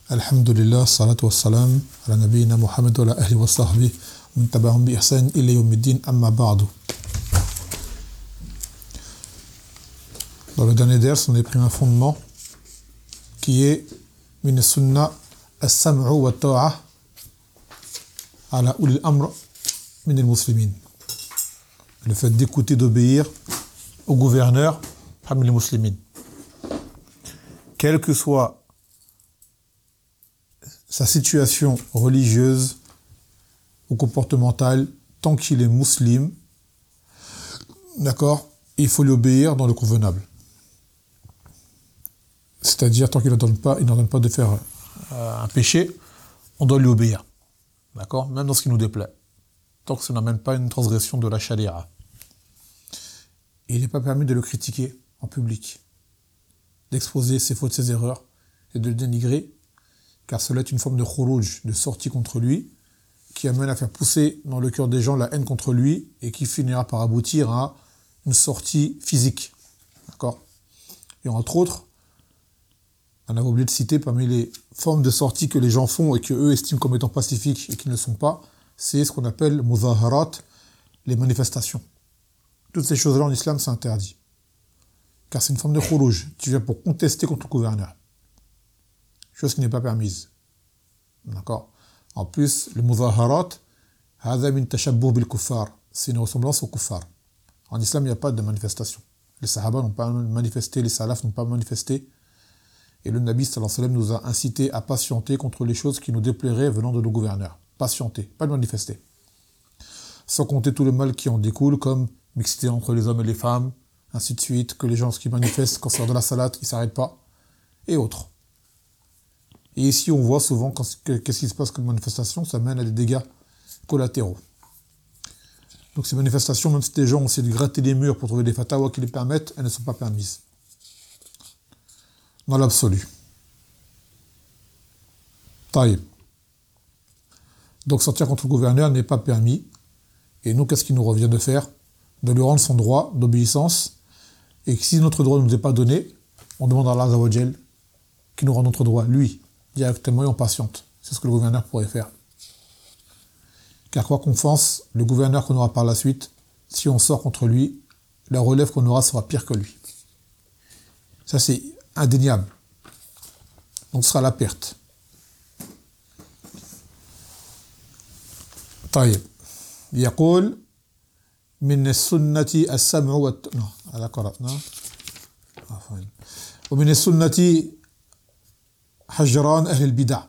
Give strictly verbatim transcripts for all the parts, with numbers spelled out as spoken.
Alhamdulillah, salatu wassalam, ala nabiyyina Muhammad wa ala ahli wa sahbihi, man tabi'ahum bi ihsan ila yawmiddin, amma ba'du. Dans le dernier ders, on a pris un fondement qui est min sunnah as-sam'u wa ta'a ala ulil amr min al-muslimin. Le fait d'écouter, d'obéir au gouverneur parmi les musulmans. Quelle que soit sa situation religieuse ou comportementale, tant qu'il est musulman, d'accord, il faut lui obéir dans le convenable. C'est-à-dire, tant qu'il n'ordonne pas, il n'ordonne pas de faire euh, un péché, on doit lui obéir. D'accord, même dans ce qui nous déplaît. Tant que ça n'amène pas une transgression de la charia. Il n'est pas permis de le critiquer en public, d'exposer ses fautes, ses erreurs et de le dénigrer, car cela est une forme de khuruj, de sortie contre lui, qui amène à faire pousser dans le cœur des gens la haine contre lui et qui finira par aboutir à une sortie physique. D'accord ? Et entre autres, on avait oublié de citer parmi les formes de sortie que les gens font et que eux estiment comme étant pacifiques et qui ne le sont pas, c'est ce qu'on appelle muzaharat, les manifestations. Toutes ces choses-là en islam, c'est interdit. Car c'est une forme de khuruj. Tu viens pour contester contre le gouverneur. Chose qui n'est pas permise. D'accord ? En plus, le muzaharat, hadha min tashabbuh bil kuffar. C'est une ressemblance au kuffar. En islam, il n'y a pas de manifestation. Les sahaba n'ont pas manifesté, les salafs n'ont pas manifesté. Et le Nabi sallallahu alayhi wa sallam nous a incité à patienter contre les choses qui nous déplairaient venant de nos gouverneurs. Patienter, pas de manifester. Sans compter tout le mal qui en découle, comme mixité entre les hommes et les femmes, ainsi de suite, que les gens qui manifestent quand c'est de la salate, ils ne s'arrêtent pas, et autres. Et ici, on voit souvent quand, que, qu'est-ce qui se passe comme manifestation, ça mène à des dégâts collatéraux. Donc ces manifestations, même si des gens ont essayé de gratter les murs pour trouver des fatawas qui les permettent, elles ne sont pas permises. Dans l'absolu. Taïb. Donc sortir contre le gouverneur n'est pas permis. Et nous, qu'est-ce qu'il nous revient de faire ? De lui rendre son droit d'obéissance. Et que si notre droit ne nous est pas donné, on demande à Allah Azza wa Jal qu'il nous rende notre droit, lui, directement, et on patiente. C'est ce que le gouverneur pourrait faire. Car quoi qu'on fasse, le gouverneur qu'on aura par la suite, si on sort contre lui, la relève qu'on aura sera pire que lui. Ça, c'est indéniable. Donc ce sera la perte. طيب يقول من السنة السمع والت... non, هذا قرأنا عفوا ومن السنة حجران أهل البدع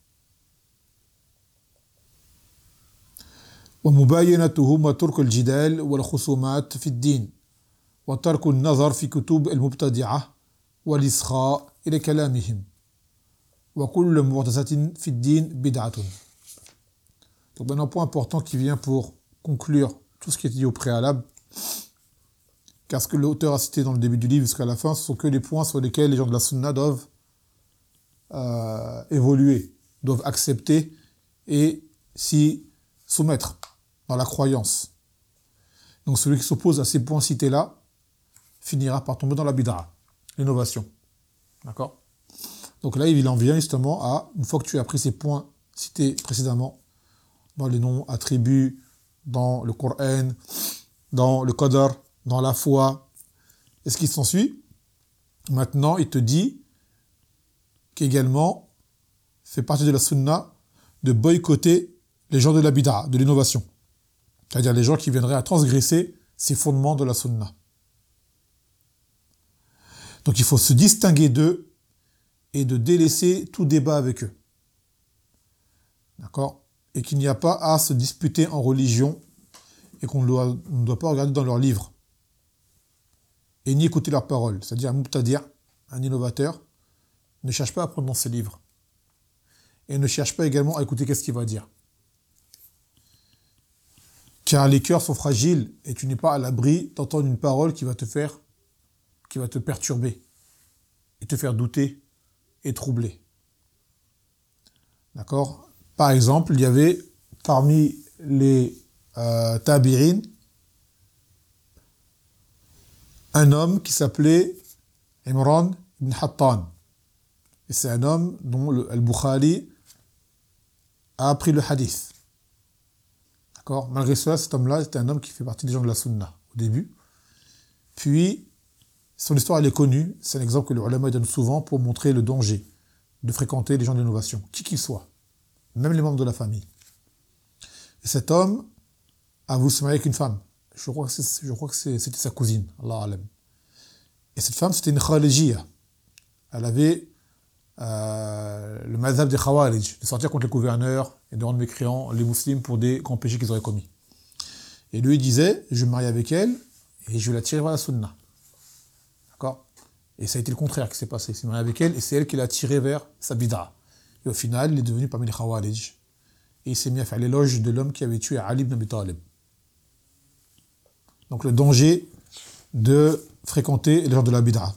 ومباينتهم وترك الجدال والخصومات في الدين وترك النظر في كتب المبتدعة والإصغاء إلى كلامهم وكل محدثة في الدين بدعة. Donc un point important qui vient pour conclure tout ce qui est dit au préalable, car ce que l'auteur a cité dans le début du livre jusqu'à la fin, ce sont que les points sur lesquels les gens de la sunna doivent euh, évoluer, doivent accepter et s'y soumettre dans la croyance. Donc celui qui s'oppose à ces points cités-là finira par tomber dans la bid'a, l'innovation. D'accord ? Donc là, il en vient justement à, une fois que tu as pris ces points cités précédemment, dans les noms, attributs, dans le Coran, dans le Qadar, dans la foi, et ce qui s'ensuit, maintenant, il te dit qu'également, fait partie de la sunna de boycotter les gens de la bid'a, de l'innovation. C'est-à-dire les gens qui viendraient à transgresser ces fondements de la sunna. Donc il faut se distinguer d'eux et de délaisser tout débat avec eux. D'accord ? Et qu'il n'y a pas à se disputer en religion et qu'on ne doit, on ne doit pas regarder dans leurs livres et ni écouter leurs paroles. C'est-à-dire un mubtadi', un innovateur, ne cherche pas à apprendre dans ses livres et ne cherche pas également à écouter qu'est-ce qu'il va dire. Car les cœurs sont fragiles et tu n'es pas à l'abri d'entendre une parole qui va te faire, qui va te perturber et te faire douter et troubler. D'accord ? Par exemple, il y avait parmi les euh, tabi'in un homme qui s'appelait Imran ibn Hattan. Et c'est un homme dont le, Al-Bukhari a appris le hadith. D'accord ? Malgré cela, cet homme-là était un homme qui fait partie des gens de la sunna au début. Puis, son histoire, elle est connue. C'est un exemple que les ulama donnent souvent pour montrer le danger de fréquenter les gens d'innovation, qui qu'ils soient, même les membres de la famille. Et cet homme a voulu se marier avec une femme. Je crois que, c'est, je crois que c'est, c'était sa cousine, Allah alam. Et cette femme, c'était une khalijiyya. Elle avait euh, le madhab des khawarij, de sortir contre les gouverneurs et de rendre mécréants les musulmans pour des grands péchés qu'ils auraient commis. Et lui, il disait, je vais me marier avec elle et je vais la tirer vers la sunna. D'accord ? Et ça a été le contraire qui s'est passé. Il s'est marié avec elle et c'est elle qui l'a tiré vers sa bid'a. Et au final, il est devenu parmi les khawarij. Et il s'est mis à faire l'éloge de l'homme qui avait tué Ali ibn Abi Talib. Donc le danger de fréquenter les gens de la bid'a.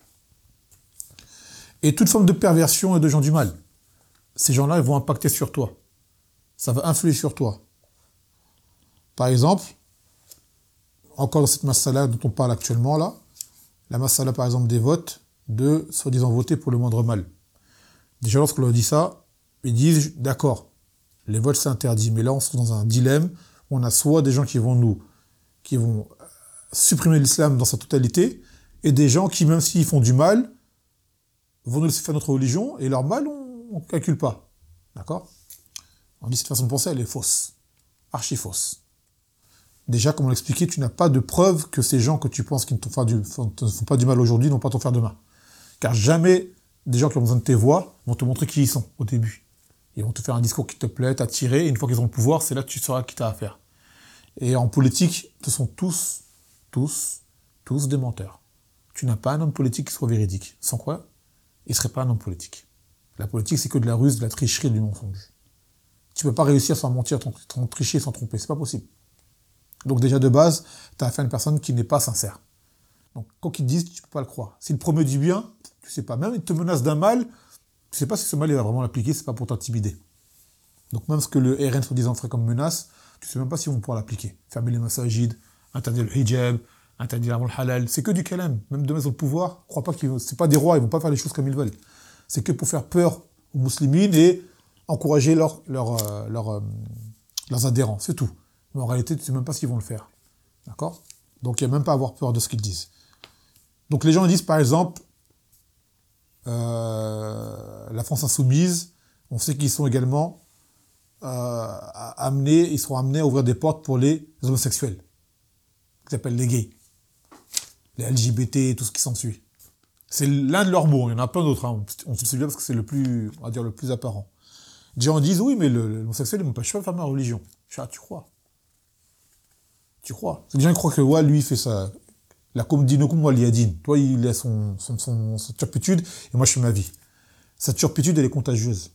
Et toute forme de perversion et de gens du mal. Ces gens-là, ils vont impacter sur toi. Ça va influer sur toi. Par exemple, encore dans cette masala dont on parle actuellement là, la masala par exemple des votes, de soi-disant voter pour le moindre mal. Déjà lorsqu'on leur dit ça, ils disent d'accord, les votes c'est interdit, mais là on se trouve dans un dilemme, on a soit des gens qui vont nous, qui vont supprimer l'islam dans sa totalité, et des gens qui, même s'ils font du mal, vont nous laisser faire notre religion, et leur mal, on ne calcule pas. D'accord ? On dit cette façon de penser, elle est fausse. Archi fausse. Déjà, comme on l'expliquait, tu n'as pas de preuve que ces gens que tu penses qui ne te font, du, font, te font pas du mal aujourd'hui n'ont pas t'en faire demain. Car jamais des gens qui ont besoin de tes voix vont te montrer qui ils sont au début. Ils vont te faire un discours qui te plaît, t'attirer, et une fois qu'ils ont le pouvoir, c'est là que tu sauras qui t'as affaire. Et en politique, ce sont tous, tous, tous des menteurs. Tu n'as pas un homme politique qui soit véridique. Sans quoi, il ne serait pas un homme politique. La politique, c'est que de la ruse, de la tricherie et du mensonge. Tu ne peux pas réussir sans mentir, sans tricher, sans tromper. C'est pas possible. Donc déjà de base, tu as affaire à une personne qui n'est pas sincère. Donc quand ils te disent, tu ne peux pas le croire. S'il promet du bien, tu ne sais pas. Même il te menace d'un mal, tu ne sais pas si ce mal il va vraiment l'appliquer, c'est pas pour t'intimider. Donc même ce que le R N soi-disant ferait comme menace, tu ne sais même pas s'ils vont pouvoir l'appliquer. Fermer les massajids, interdire le hijab, interdire le halal, c'est que du kalam. Même demain ils ont le pouvoir, crois pas qu'ils c'est pas des rois, ils vont pas faire les choses comme ils veulent. C'est que pour faire peur aux musulmans et encourager leur, leur, euh, leur, euh, leurs adhérents, c'est tout. Mais en réalité, tu ne sais même pas s'ils vont le faire. D'accord ? Donc il n'y a même pas à avoir peur de ce qu'ils disent. Donc les gens disent par exemple, euh, la France insoumise, on sait qu'ils sont également euh, amenés, ils seront amenés à ouvrir des portes pour les homosexuels, qu'ils appellent les gays, les L G B T, tout ce qui s'ensuit. C'est l'un de leurs mots, il y en a plein d'autres, hein. On se celui-là parce que c'est le plus, on va dire, le plus apparent. Les gens disent, oui, mais le, l'homosexuel, il ne m'empêche pas de faire ma religion. Je dis, ah, tu crois ? Tu crois ? Les gens croient que, ouais, lui, il fait ça. La comme dinokum wal yadin. Toi, il a son, son, son, son turpitude, et moi, je fais ma vie. Cette turpitude, elle est contagieuse.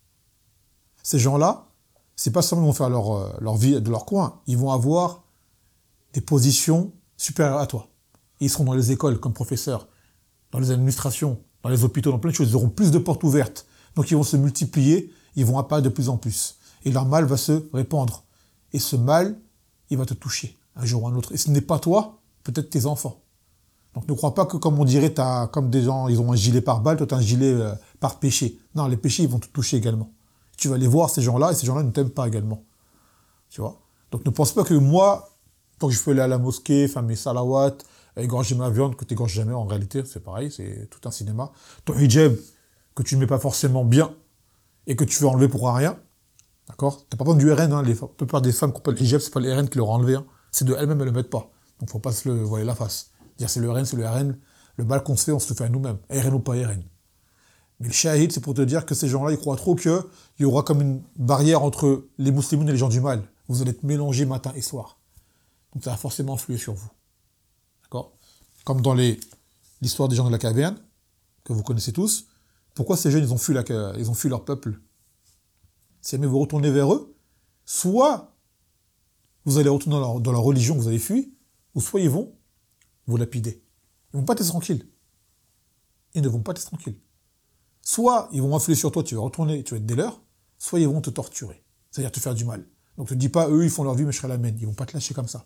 Ces gens-là, c'est pas seulement qu'ils vont faire leur, leur vie de leur coin, ils vont avoir des positions supérieures à toi. Ils seront dans les écoles comme professeurs, dans les administrations, dans les hôpitaux, dans plein de choses. Ils auront plus de portes ouvertes. Donc ils vont se multiplier, ils vont apparaître de plus en plus. Et leur mal va se répandre. Et ce mal, il va te toucher un jour ou un autre. Et ce n'est pas toi, peut-être tes enfants. Donc ne crois pas que, comme on dirait, t'as, comme des gens, ils ont un gilet par balle, toi t'as un gilet euh, par péché. Non, les péchés, ils vont te toucher également. Tu vas aller voir ces gens-là, et ces gens-là ne t'aiment pas également. Tu vois ? Donc ne pense pas que moi, tant que je peux aller à la mosquée, faire mes salawats, égorger ma viande, que tu égorges jamais, en réalité, c'est pareil, c'est tout un cinéma. Ton hijab, que tu ne mets pas forcément bien, et que tu veux enlever pour rien, d'accord ? T'as pas besoin du R N, hein, les, la plupart des femmes qui ont pas le hijab, c'est pas le R N qui leur a enlevé, hein. C'est de elles-mêmes, elles le mettent pas. Donc faut pas se le voiler la face. Dire c'est le R N, c'est le R N, le mal qu'on se fait, on se le fait à nous-mêmes. R N ou pas R N. Mais le shahid, c'est pour te dire que ces gens-là, ils croient trop qu'il y aura comme une barrière entre les musulmans et les gens du mal. Vous allez être mélangés matin et soir. Donc ça va forcément influer sur vous. D'accord ? Comme dans les, l'histoire des gens de la caverne, que vous connaissez tous, pourquoi ces jeunes, ils ont fui, la, ils ont fui leur peuple ? Si jamais vous retournez vers eux, soit vous allez retourner dans leur, dans leur religion que vous avez fui, ou soit ils vont vous lapider. Ils vont pas te laisser tranquille. Ils ne vont pas te laisser tranquille. Soit ils vont influer sur toi, tu vas retourner, tu vas être des leurs, soit ils vont te torturer, c'est-à-dire te faire du mal. Donc ne te dis pas, eux, ils font leur vie, mais je serai la mienne. Ils vont pas te lâcher comme ça.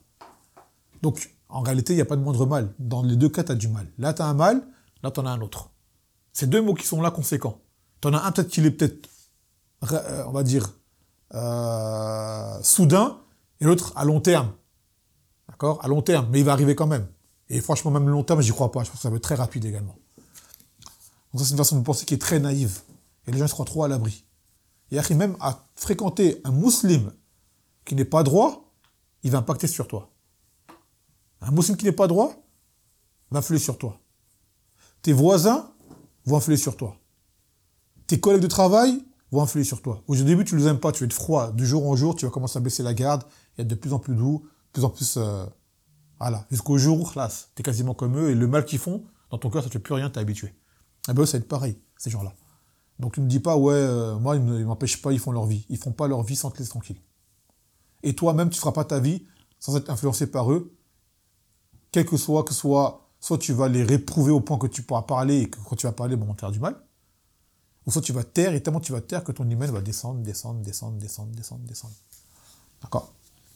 Donc, en réalité, il n'y a pas de moindre mal. Dans les deux cas, tu as du mal. Là, tu as un mal, là, tu en as un autre. C'est deux mots qui sont là conséquents. T'en as un peut-être qu'il est peut-être, euh, on va dire, euh, soudain, et l'autre à long terme. D'accord? À long terme, mais il va arriver quand même. Et franchement, même le long terme, j'y crois pas. Je pense que ça va être très rapide également. Donc ça, c'est une façon de penser qui est très naïve. Et les gens se croient trop à l'abri. Et après, même à fréquenter un musulman qui n'est pas droit, il va impacter sur toi. Un musulman qui n'est pas droit va influer sur toi. Tes voisins vont influer sur toi. Tes collègues de travail vont influer sur toi. Au début, tu ne les aimes pas, tu vas être froid. De jour en jour, tu vas commencer à baisser la garde et être de plus en plus doux, de plus en plus... Euh, voilà. Jusqu'au jour, là, tu es quasiment comme eux, et le mal qu'ils font, dans ton cœur, ça ne fait plus rien, tu es habitué. Et ben eux, ça va être pareil, ces gens-là. Donc ne me dis pas, ouais, euh, moi, ils ne m'empêchent pas, ils font leur vie. Ils font pas leur vie sans te laisser tranquille. Et toi-même, tu ne feras pas ta vie sans être influencé par eux, quel que soit, que ce soit, soit tu vas les réprouver au point que tu pourras parler, et que quand tu vas parler, bon, on va te faire du mal, ou soit tu vas taire, et tellement tu vas taire que ton hymen va descendre, descendre, descendre, descendre, descendre, descendre. D'accord?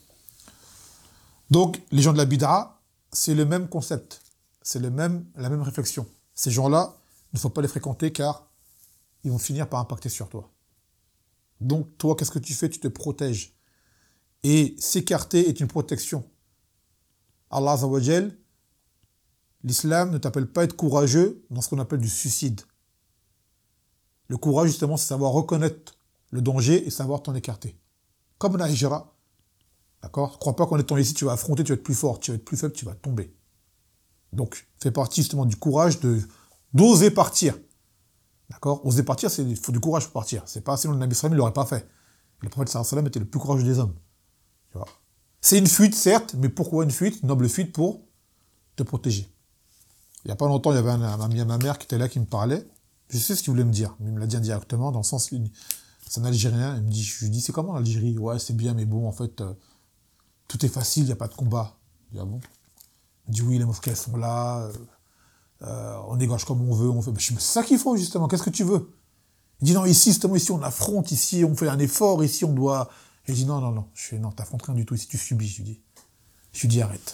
Donc, les gens de la bid'a, c'est le même concept, c'est le même, la même réflexion. Ces gens-là, il ne faut pas les fréquenter car ils vont finir par impacter sur toi. Donc, toi, qu'est-ce que tu fais? Tu te protèges. Et s'écarter est une protection. Allah Azza wa Jal, l'islam ne t'appelle pas à être courageux dans ce qu'on appelle du suicide. Le courage, justement, c'est savoir reconnaître le danger et savoir t'en écarter. Comme la hijra, d'accord? Ne crois pas qu'en étant ici, tu vas affronter, tu vas être plus fort, tu vas être plus faible, tu vas tomber. Donc, fait partie justement du courage de d'oser partir. D'accord? Oser partir, c'est, il faut du courage pour partir. C'est pas sinon le Nabi sallallahu alayhi wa sallam, il l'aurait pas fait. Et le prophète sallallahu alayhi wa sallam était le plus courageux des hommes. Tu vois? C'est une fuite, certes, mais pourquoi une fuite? Une noble fuite pour te protéger. Il n'y a pas longtemps, il y avait un, un ami à ma mère qui était là, qui me parlait. Je sais ce qu'il voulait me dire, mais il me l'a dit indirectement, dans le sens, c'est un Algérien, il me dit, je lui dis, c'est comment l'Algérie? Ouais, c'est bien, mais bon, en fait, euh, tout est facile, il n'y a pas de combat. Je dis, ah bon? Il me dit, oui, les mosquées, elles sont là, euh, euh, on égorge comme on veut, on fait... Ben, je dis, mais c'est ça qu'il faut, justement, qu'est-ce que tu veux? Il dit, non, ici, justement, ici, on affronte, ici, on fait un effort, ici, on doit... Et je dis, non, non, non, je fais, non, t'affrontes rien du tout, ici, tu subis, je lui dis. Je lui dis, arrête.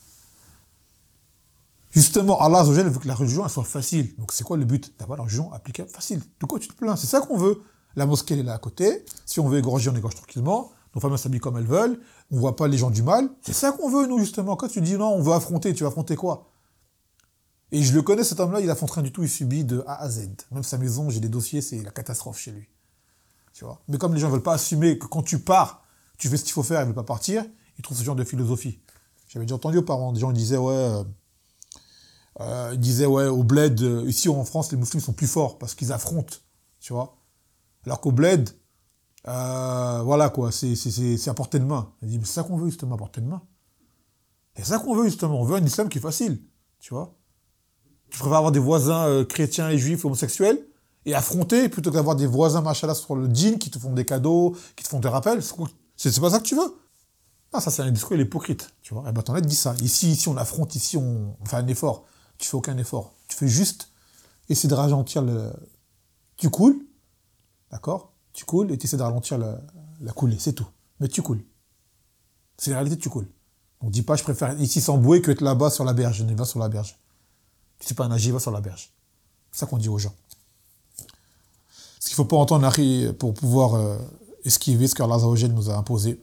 Justement, Allah Azza wa Jalla veut que la religion elle soit facile. Donc c'est quoi le but? D'avoir la religion applicable facile. De quoi tu te plains? C'est ça qu'on veut. La mosquée elle est là à côté. Si on veut égorger, on égorge tranquillement. Nos femmes s'habillent comme elles veulent. On voit pas les gens du mal. C'est ça qu'on veut, nous, justement. Quand tu dis non, on veut affronter, tu vas affronter quoi? Et je le connais, cet homme-là, il affronte rien du tout, il subit de A à Z. Même sa maison, j'ai des dossiers, c'est la catastrophe chez lui. Tu vois? Mais comme les gens veulent pas assumer que quand tu pars, tu fais ce qu'il faut faire, ils veulent pas partir, ils trouvent ce genre de philosophie. J'avais déjà entendu auparavant, des gens ils disaient, ouais, euh, Euh, il disait, ouais, au bled, euh, ici en France, les musulmans sont plus forts parce qu'ils affrontent, tu vois. Alors qu'au bled, euh, voilà quoi, c'est, c'est, c'est, c'est à portée de main. Il dit, mais c'est ça qu'on veut justement, à portée de main. Et c'est ça qu'on veut justement, on veut un islam qui est facile, tu vois. Tu préfères avoir des voisins euh, chrétiens et juifs, homosexuels, et affronter, plutôt qu'avoir des voisins, machallah, sur le djinn, qui te font des cadeaux, qui te font des rappels. C'est, c'est pas ça que tu veux. Ah, ça c'est un discours, il est hypocrite, tu vois. Eh ben, t'en as dit ça. Ici, ici, on affronte, ici, on, on fait un effort. Tu fais aucun effort. Tu fais juste essayer de ralentir le... Tu coules, d'accord? Tu coules et tu essaies de ralentir la, la coulée, c'est tout. Mais tu coules. C'est la réalité, tu coules. Donc dis pas, je préfère ici s'embouer que être là-bas sur la berge. Je ne vais pas sur la berge. Tu sais pas nager, va sur la berge. C'est ça qu'on dit aux gens. Ce qu'il faut pas entendre pour pouvoir euh, esquiver ce qu'Allah Azza wa Jalla nous a imposé.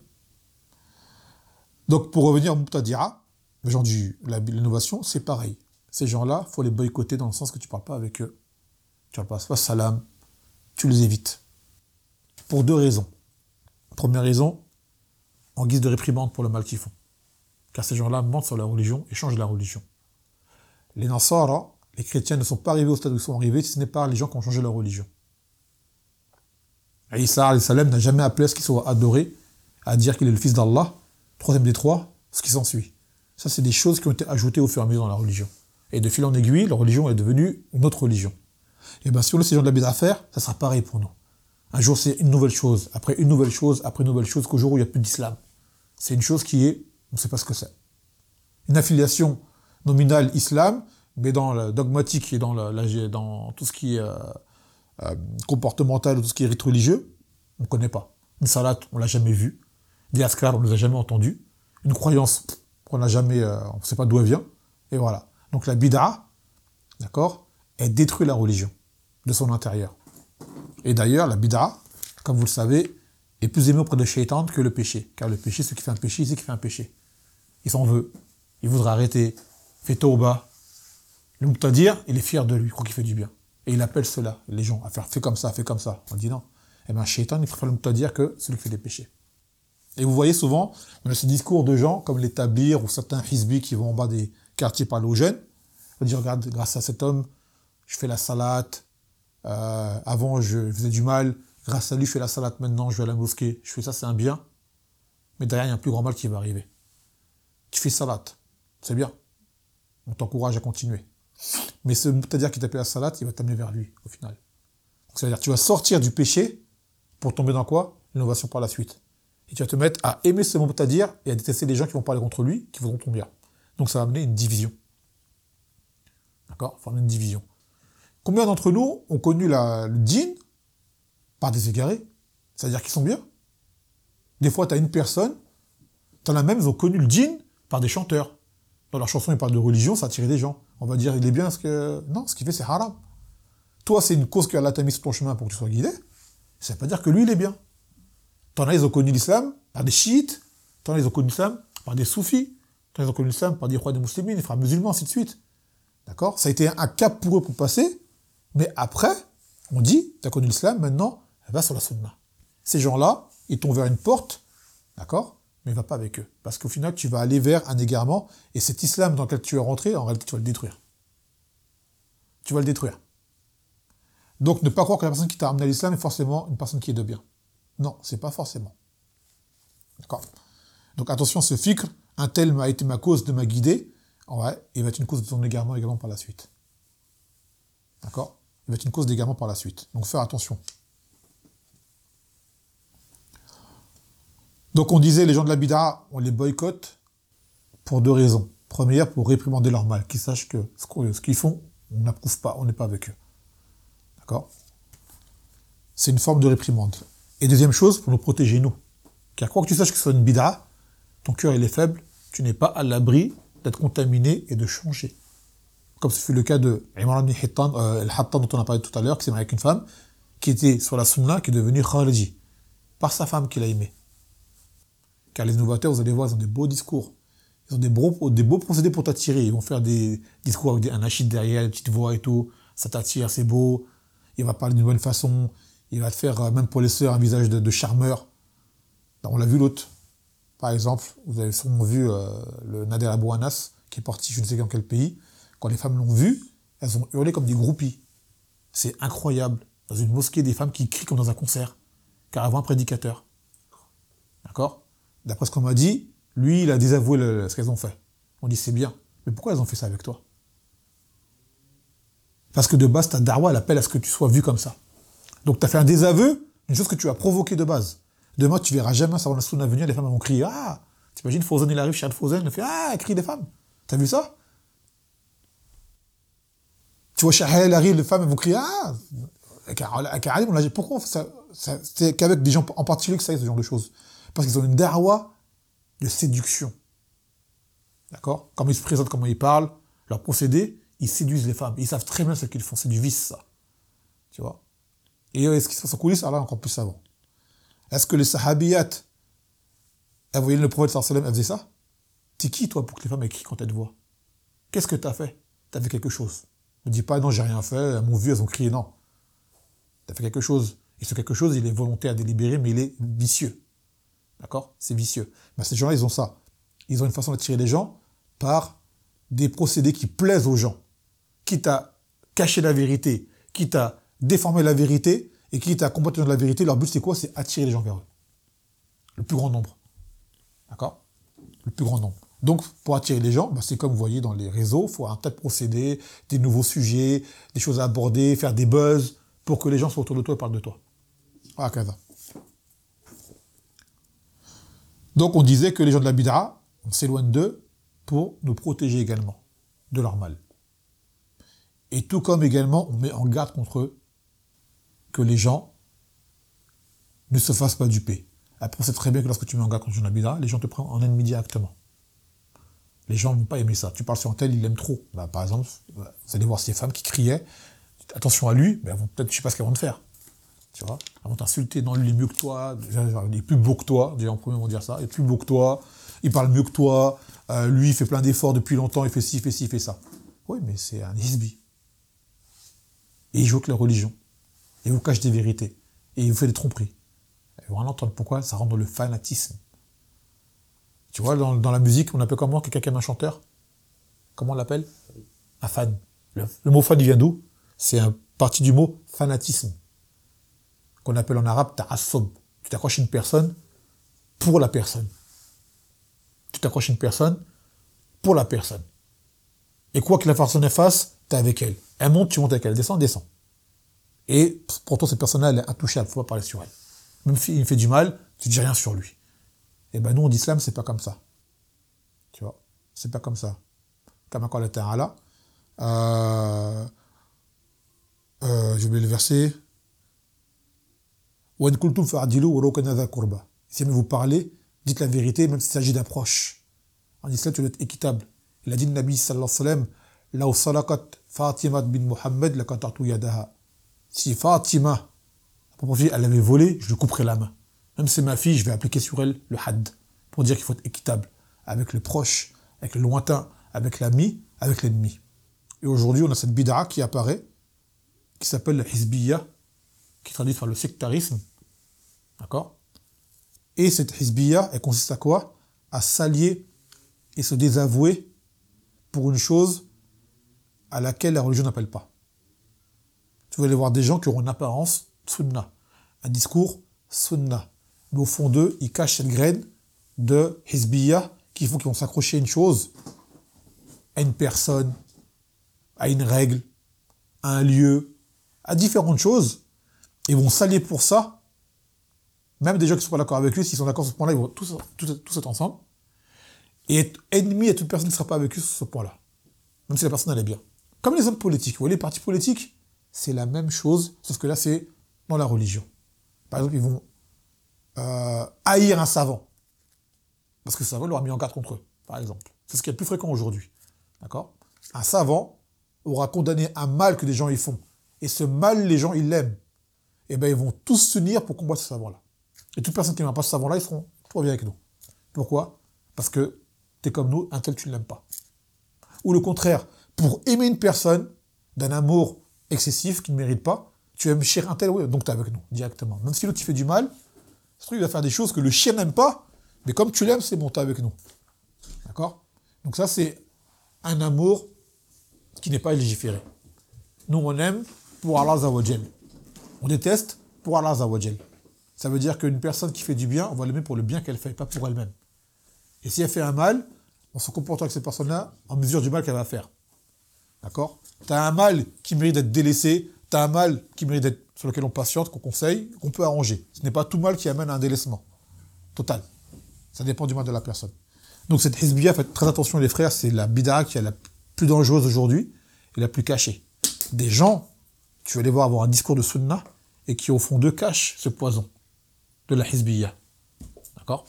Donc pour revenir au Mubtadi'a, les gens de l'innovation, c'est pareil. Ces gens-là, il faut les boycotter dans le sens que tu ne parles pas avec eux. Tu ne parles pas salam, tu les évites. Pour deux raisons. Première raison, en guise de réprimande pour le mal qu'ils font. Car ces gens-là mentent sur la religion et changent la religion. Les Nasara, les chrétiens ne sont pas arrivés au stade où ils sont arrivés, si ce n'est pas les gens qui ont changé leur religion. Et Isa alayhi salam n'a jamais appelé à ce qu'il soit adoré, à dire qu'il est le fils d'Allah, troisième des trois, ce qui s'ensuit. Ça, c'est des choses qui ont été ajoutées au fur et à mesure dans la religion. Et de fil en aiguille, la religion est devenue une autre religion. Et bien, si on laisse ces gens de la bid'a faire, ça sera pareil pour nous. Un jour, c'est une nouvelle chose, après une nouvelle chose, après une nouvelle chose, qu'au jour où il n'y a plus d'islam. C'est une chose qui est, on ne sait pas ce que c'est. Une affiliation nominale islam, mais dans le dogmatique et dans, la, la, dans tout ce qui est euh, euh, comportemental, tout ce qui est rite religieux, on ne connaît pas. Une salat, on ne l'a jamais vue. Des askars, on ne les a jamais entendus. Une croyance, on n'a jamais, euh, on ne sait pas d'où elle vient. Et voilà. Donc la bid'a, d'accord, elle détruit la religion. de son intérieur. Et d'ailleurs, la bid'a, comme vous le savez, est plus aimée auprès de Shaitan que le péché. Car le péché, celui qui fait un péché, c'est qui fait un péché. Il s'en veut. Il voudra arrêter. Il fait tauba. Le muqtadir, il est fier de lui, il croit qu'il fait du bien. Et il appelle cela, les gens, à faire fais comme ça, fais comme ça. On dit non. Eh bien, Shaitan, il préfère le muqtadir que celui qui fait des péchés. Et vous voyez souvent, on a ce discours de gens, comme les tablirs ou certains hizbis qui vont en bas des quartiers parler aux jeunes. On dit, regarde, grâce à cet homme, je fais la salate. Euh, avant, je faisais du mal. Grâce à lui, je fais la salate maintenant, je vais à la mosquée. Je fais ça, c'est un bien. Mais derrière, il y a un plus grand mal qui va arriver. Tu fais salate, c'est bien. On t'encourage à continuer. Mais ce muqtadir qui t'appelle la salate, il va t'amener vers lui, au final. Donc, ça veut dire que tu vas sortir du péché pour tomber dans quoi? L'innovation par la suite. Et tu vas te mettre à aimer ce muqtadir et à détester les gens qui vont parler contre lui, qui voudront ton bien. Donc ça va amener une division. D'accord? Former une division. Combien d'entre nous ont connu la, le djinn par des égarés? C'est-à-dire qu'ils sont bien. Des fois, tu as une personne, tu en as même, ils ont connu le djinn par des chanteurs. Dans leurs chansons, ils parlent de religion, ça attire des gens. On va dire, il est bien, ce que... Non, ce qu'il fait, c'est haram. Toi, c'est une cause que Allah t'a mis sur ton chemin pour que tu sois guidé. Ça ne veut pas dire que lui, il est bien. T'en as, ils ont connu l'islam par des chiites. T'en as, ils ont connu l'islam par des soufis. T'en as, ils ont connu l'islam par des rois des musulmans, des frères musulmans, ainsi de suite. D'accord? Ça a été un cap pour eux pour passer. Mais après, on dit, tu as connu l'islam, maintenant, va sur la sunna. Ces gens-là, ils t'ont vers une porte, d'accord? Mais va pas avec eux. Parce qu'au final, tu vas aller vers un égarement. Et cet islam dans lequel tu es rentré, en réalité, tu vas le détruire. Tu vas le détruire. Donc, ne pas croire que la personne qui t'a ramené à l'islam est forcément une personne qui est de bien. Non, c'est pas forcément. D'accord? Donc, attention, ce fikr, un tel m'a été ma cause de ma guidée, ouais, il va être une cause de ton égarement également par la suite. D'accord? Il va être une cause d'égarement par la suite. Donc, faire attention. Donc, on disait, les gens de la bid'a, on les boycotte pour deux raisons. Première, pour réprimander leur mal, qu'ils sachent que ce qu'ils font, on n'approuve pas, on n'est pas avec eux. D'accord? C'est une forme de réprimande. Et deuxième chose, pour nous protéger, nous. Car quoi que tu saches que ce soit une bid'a, ton cœur il est faible, tu n'es pas à l'abri d'être contaminé et de changer. Comme ce fut le cas de Imran ibn Hittan, euh, al-Hattan dont on a parlé tout à l'heure, qui s'est marié avec une femme, qui était sur la sunna, qui est devenue khariji, par sa femme qu'il a aimée. Car les innovateurs, vous allez voir, ils ont des beaux discours. Ils ont des beaux, des beaux procédés pour t'attirer. Ils vont faire des discours avec des, un achid derrière, une petite voix et tout. Ça t'attire, c'est beau. Il va parler d'une bonne façon. Il va te faire, même pour les sœurs, un visage de, de charmeur. On l'a vu l'autre. Par exemple, vous avez sûrement vu euh, le Nader Abou Anas, qui est parti je ne sais dans quel pays. Quand les femmes l'ont vu, elles ont hurlé comme des groupies. C'est incroyable. Dans une mosquée, des femmes qui crient comme dans un concert. Car avant un prédicateur. D'accord? D'après ce qu'on m'a dit, lui, il a désavoué le, ce qu'elles ont fait. On dit, c'est bien. Mais pourquoi elles ont fait ça avec toi? Parce que de base, ta darwa, elle appelle à ce que tu sois vu comme ça. Donc, tu as fait un désaveu, une chose que tu as provoqué de base. Demain, tu verras jamais ça va la sunna venir, les femmes vont crier, ah! T'imagines, Fawzan, il arrive, Charles Fawzan, il fait, ah, elle crie des femmes. T'as vu ça? Tu vois, Shahel, il arrive, les femmes, elles vont crier, ah! Car on l'a dit, pourquoi ça, ça, c'est qu'avec des gens en particulier que ça y est, ce genre de choses. Parce qu'ils ont une darwa de séduction. D'accord? Comment ils se présentent, comment ils parlent, leur procédé, ils séduisent les femmes. Ils savent très bien ce qu'ils font. C'est du vice, ça. Tu vois? Et euh, ce qui se passe en coulisses, Allah encore plus savant. Est-ce que les sahabiyat, elles voyaient le prophète sallallahu alayhi wa sallam, elles faisaient ça? T'es qui, toi, pour que les femmes crient quand elles te voient? Qu'est-ce que t'as fait? T'as fait quelque chose. Ne dis pas, non, j'ai rien fait, elles m'ont vu, elles ont crié, non. T'as fait quelque chose. Et ce quelque chose, il est volontaire, délibéré, mais il est vicieux. D'accord? C'est vicieux. Mais ces gens-là, ils ont ça. Ils ont une façon d'attirer les gens par des procédés qui plaisent aux gens. Quitte à cacher la vérité, quitte à déformer la vérité, et quitte à combattre dans la vérité, leur but c'est quoi? C'est attirer les gens vers eux. Le plus grand nombre. D'accord? Le plus grand nombre. Donc, pour attirer les gens, bah, c'est comme vous voyez dans les réseaux, il faut un tas de procédés, des nouveaux sujets, des choses à aborder, faire des buzz, pour que les gens soient autour de toi et parlent de toi. Ah, kaza. Donc, on disait que les gens de la bid'a, on s'éloigne d'eux pour nous protéger également de leur mal. Et tout comme également, on met en garde contre eux que les gens ne se fassent pas duper. Après, on sait très bien que lorsque tu mets en garde contre les gens de la bid'a, les gens te prennent en ennemi directement. Les gens ne vont pas aimer ça. Tu parles sur un tel, ils l'aiment trop. Bah, par exemple, vous allez voir ces femmes qui criaient attention à lui, mais elles vont peut-être, je sais pas ce qu'elles vont te faire. Tu vois, elles vont t'insulter, non, lui, il est mieux que toi, il est plus beau que toi, déjà en premier, ils vont dire ça, il est plus beau que toi, il parle mieux que toi, euh, lui, il fait plein d'efforts depuis longtemps, il fait ci, il fait ci, il fait ça. Oui, mais c'est un hizbi. Et il joue avec la religion. Et il vous cache des vérités. Et il vous fait des tromperies. Et vous allez entendre pourquoi ça rentre dans le fanatisme. Tu vois, dans, dans la musique, on appelle comment quelqu'un qui aime un chanteur? Comment on l'appelle? Un fan. Le, le mot fan, il vient d'où? C'est un parti du mot fanatisme. Qu'on appelle en arabe ta'assob. Tu t'accroches à une personne pour la personne. Tu t'accroches à une personne pour la personne. Et quoi que la personne fasse, t'es avec elle. Elle monte, tu montes avec elle. Elle descend, descend. Et pourtant, cette personne-là, elle est intouchable. Faut pas parler sur elle. Même s'il fait du mal, tu dis rien sur lui. Et ben nous, en islam, c'est pas comme ça. Tu vois, c'est pas comme ça. Comme quand elle là. Euh, euh, j'ai oublié le verset. Si vous parlez, dites la vérité, même s'il s'agit d'un proche. En islam, tu dois être équitable. Il a dit le Nabi sallallahu alayhi wa sallam, Law salakat Fatima bin Muhammad la qatartu yadaha. Si Fatima, elle avait volé, je lui couperais la main. Même si c'est ma fille, je vais appliquer sur elle le had. Pour dire qu'il faut être équitable. Avec le proche, avec le lointain, avec l'ami, avec l'ennemi. Et aujourd'hui, on a cette bid'a qui apparaît, qui s'appelle la hizbiyya, qui traduit par le sectarisme. D'accord? Et cette hizbiyya, elle consiste à quoi? À s'allier et se désavouer pour une chose à laquelle la religion n'appelle pas. Tu vas aller voir des gens qui auront une apparence sunna, un discours sunna. Mais au fond d'eux, ils cachent cette graine de hizbiyya qui font qu'ils vont s'accrocher à une chose, à une personne, à une règle, à un lieu, à différentes choses. Ils vont s'allier pour ça. Même des gens qui ne sont pas d'accord avec eux, s'ils sont d'accord sur ce point-là, ils vont tous, tous, tous être ensemble. Et être ennemi à toute personne qui ne sera pas avec eux sur ce point-là. Même si la personne, elle est bien. Comme les hommes politiques. Vous voyez, les partis politiques, c'est la même chose, sauf que là, c'est dans la religion. Par exemple, ils vont euh, haïr un savant. Parce que le savant l'aura mis en garde contre eux, par exemple. C'est ce qui est le plus fréquent aujourd'hui. D'accord? Un savant aura condamné un mal que les gens y font. Et ce mal, les gens, ils l'aiment. Et bien, ils vont tous s'unir pour combattre ce savant-là. Et toute personne qui n'aime pas ce savant-là, ils seront trop bien avec nous. Pourquoi? Parce que t'es comme nous, un tel, tu ne l'aimes pas. Ou le contraire, pour aimer une personne d'un amour excessif qui ne mérite pas, tu aimes cher un tel, oui, donc t'es avec nous, directement. Même si l'autre, il fait du mal, ce truc, il va faire des choses que le chien n'aime pas, mais comme tu l'aimes, c'est bon, t'es avec nous. D'accord? Donc ça, c'est un amour qui n'est pas légiféré. Nous, on aime pour Allah Azawajal. On déteste pour Allah Azawajal. Ça veut dire qu'une personne qui fait du bien, on va l'aimer pour le bien qu'elle fait, pas pour elle-même. Et si elle fait un mal, on se comporte avec cette personne-là en mesure du mal qu'elle va faire. D'accord? T'as un mal qui mérite d'être délaissé, t'as un mal qui mérite d'être sur lequel on patiente, qu'on conseille, qu'on peut arranger. Ce n'est pas tout mal qui amène à un délaissement. Total. Ça dépend du mal de la personne. Donc cette hizbiyya, faites très attention les frères, c'est la bid'a qui est la plus dangereuse aujourd'hui et la plus cachée. Des gens, tu vas les voir avoir un discours de sunna et qui au fond d'eux cachent ce poison de la hizbiyya. D'accord?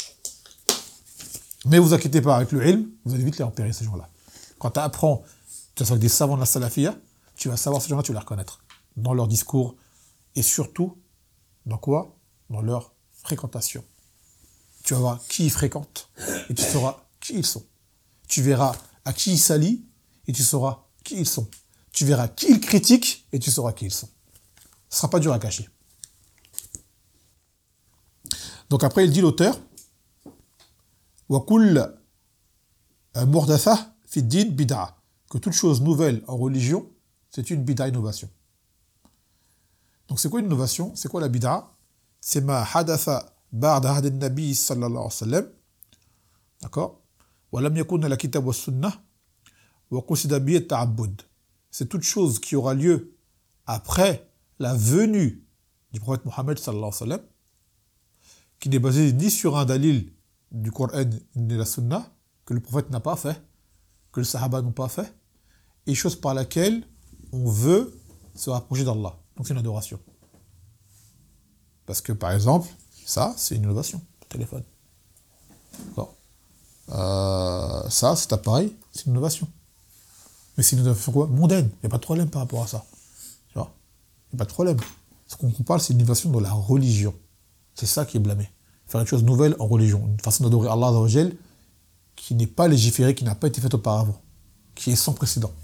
Mais vous inquiétez pas, avec le ilm, vous allez vite les repérer ces gens-là. Quand tu apprends, tu avec des savants de la salafiyya, tu vas savoir ces gens-là, tu vas les reconnaître. Dans leur discours et surtout, dans quoi? Dans leur fréquentation. Tu vas voir qui ils fréquentent et tu sauras qui ils sont. Tu verras à qui ils s'allient et tu sauras qui ils sont. Tu verras qui ils critiquent et tu sauras qui ils sont. Ce ne sera pas dur à cacher. Donc après, il dit l'auteur, wa kull muhdatha fi din bid'a, que toute chose nouvelle en religion, c'est une bid'a, innovation. Donc c'est quoi une innovation? C'est quoi la bid'a? C'est ma hadatha ba'da ahd an-nabi sallallahu alayhi wa sallam. D'accord? Wa lam yakun la kitab wa sunnah wa qusida bi at-ta'abbud. C'est toute chose qui aura lieu après la venue du prophète Mohammed sallallahu alayhi wa sallam, qui n'est basé ni sur un dalil du Coran ni de la Sunna, que le prophète n'a pas fait, que les Sahaba n'ont pas fait, et chose par laquelle on veut se rapprocher d'Allah. Donc c'est une adoration. Parce que par exemple, ça, c'est une innovation, le téléphone. D'accord. Euh, ça, cet appareil, c'est une innovation. Mais c'est une innovation quoi? Mondaine. Il n'y a pas de problème par rapport à ça. Tu vois? n'y a pas de problème. Ce qu'on parle, c'est l'innovation dans la religion. C'est ça qui est blâmé. Faire une chose nouvelle en religion, une façon d'adorer Allah Azza wa Jal qui n'est pas légiférée, qui n'a pas été faite auparavant, qui est sans précédent.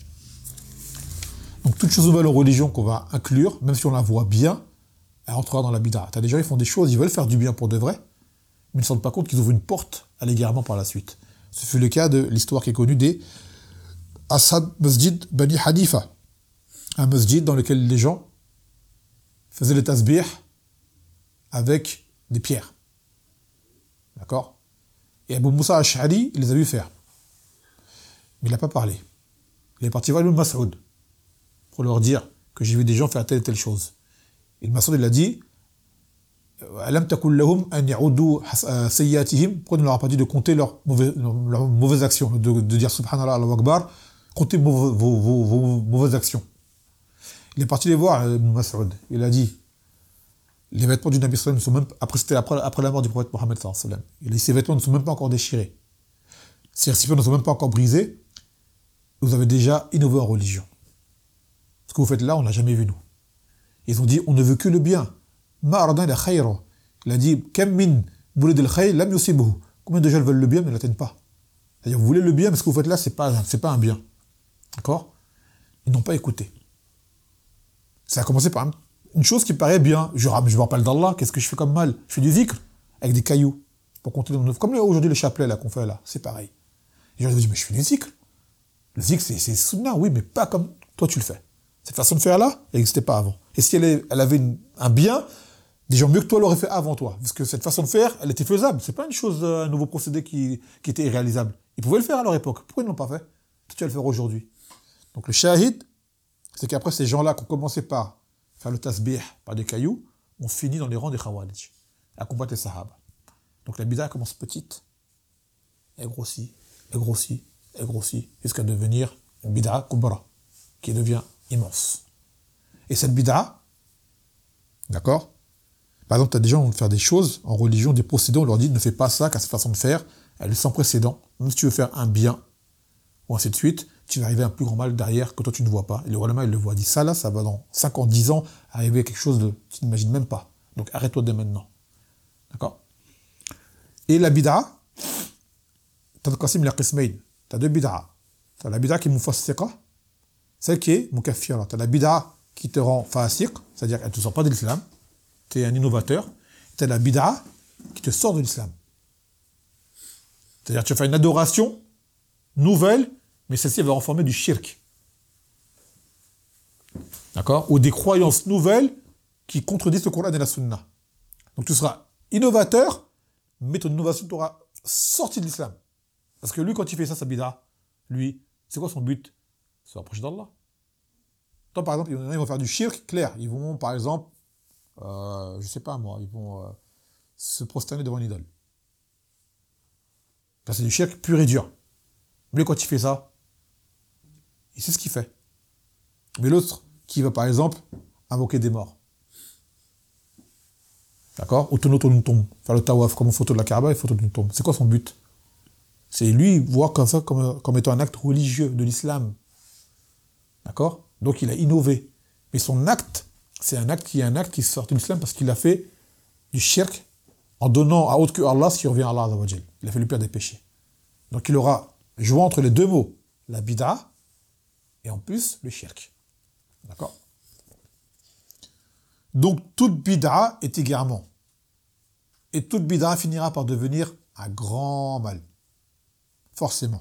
Donc toute chose nouvelle en religion qu'on va inclure, même si on la voit bien, elle rentrera dans la bid'a. T'as des gens, ils font des choses, ils veulent faire du bien pour de vrai, mais ils ne se rendent pas compte qu'ils ouvrent une porte à l'égarement par la suite. Ce fut le cas de l'histoire qui est connue des Ashab Masjid Bani Hanifa, un masjid dans lequel les gens faisaient les tasbih avec des pierres. D'accord? Et Abu Musa Ash'ari, il les a vus faire. Mais il n'a pas parlé. Il est parti voir Ibn Mas'ud pour leur dire que j'ai vu des gens faire telle et telle chose. Et le Mas'ud, il a dit Alam takul lahum an ya'udu sayyiatihim, pourquoi ne leur a pas dit de compter leurs mauvais, leurs mauvaises actions, de, de dire Subhanallah, Allahu Akbar, comptez vos, vos, vos, vos mauvaises actions. Il est parti les voir, Ibn Mas'ud. Il a dit les vêtements du Nabi sallallahu alayhi wa sallam sont même, après, c'était après, après la mort du prophète Mohammed sallallahu alayhi wa sallam. Il a dit ces vêtements ne sont même pas encore déchirés. Ces récipients ne sont même pas encore brisés. Vous avez déjà innové en religion. Ce que vous faites là, on l'a jamais vu nous. Ils ont dit on ne veut que le bien. Ma aradan la khayra. Il a dit kam min mulid al khayr lam yusibuhu. Combien de gens veulent le bien mais ne l'atteignent pas. C'est-à-dire vous voulez le bien mais ce que vous faites là c'est pas c'est pas un bien. D'accord? Ils n'ont pas écouté. Ça a commencé par une chose qui paraît bien. Je, je me rappelle d'Allah, qu'est-ce que je fais comme mal? Je fais du zikr avec des cailloux pour compter dans neuf. Comme aujourd'hui le chapelet là qu'on fait là, c'est pareil. Les gens disent mais je fais du zikr. Le zikr c'est c'est sunna, oui, mais pas comme toi tu le fais. Cette façon de faire là, elle n'existait pas avant. Et si elle, est, elle avait une, un bien, des gens mieux que toi l'auraient fait avant toi. Parce que cette façon de faire, elle était faisable. C'est pas une chose, un nouveau procédé qui, qui était irréalisable. Ils pouvaient le faire à leur époque. Pourquoi ils ne l'ont pas fait? Toi, tu vas le faire aujourd'hui. Donc le shahid, c'est qu'après ces gens-là qui ont commencé par faire le tasbih par des cailloux, ont fini dans les rangs des khawarij, à combattre les sahaba. Donc la bid'a commence petite, elle grossit, elle grossit, elle grossit, jusqu'à devenir une bid'a kubra, qui devient immense. Et cette bid'a, d'accord? Par exemple, tu as des gens qui vont faire des choses en religion, des procédés, on leur dit ne fais pas ça, car cette façon de faire, elle est sans précédent. Même si tu veux faire un bien, ou ainsi de suite, tu vas arriver à un plus grand mal derrière que toi tu ne vois pas. Et le ulama, il le voit, il dit ça là, ça va dans cinq ans, dix ans, arriver à quelque chose de, tu n'imagines même pas. Donc arrête-toi dès maintenant. D'accord? Et la bid'a, tu as qasim la qismayn. Tu as deux bid'a. Tu as la bid'a qui est mufassiqa, celle qui est mukaffira. Tu as la bid'a qui te rend fasiq, c'est-à-dire qu'elle ne te sort pas de l'islam, tu es un innovateur. Tu as la bid'a qui te sort de l'islam. C'est-à-dire que tu fais une adoration nouvelle, mais celle-ci va reformer du shirk. D'accord? Ou des croyances nouvelles qui contredisent le Coran et la Sunna. Donc tu seras innovateur, mais ton innovation t'aura sorti de l'islam. Parce que lui, quand il fait ça, sa bid'a, lui, c'est quoi son but? C'est de rapprocher d'Allah. Toi, par exemple, ils vont faire du shirk clair. Ils vont, par exemple, euh, je sais pas moi, ils vont euh, se prosterner devant une idole. C'est du shirk pur et dur. Lui, quand il fait ça, il sait ce qu'il fait. Mais l'autre, qui va, par exemple, invoquer des morts. D'accord? Ou tourner autour d'une tombe. Faire le tawaf, comme une photo de la Kaaba et photo d'une tombe. C'est quoi son but? C'est lui voir comme ça, comme, comme étant un acte religieux de l'islam. D'accord? Donc il a innové. Mais son acte, c'est un acte qui est un acte qui sort de l'islam parce qu'il a fait du shirk en donnant à autre que Allah ce qui revient à Allah Azza wa Jal. Il a fait le pire des péchés. Donc il aura joué entre les deux mots, la bid'a et en plus le shirk. D'accord? Donc toute bid'a est égarement. Et toute bid'a finira par devenir un grand mal. Forcément.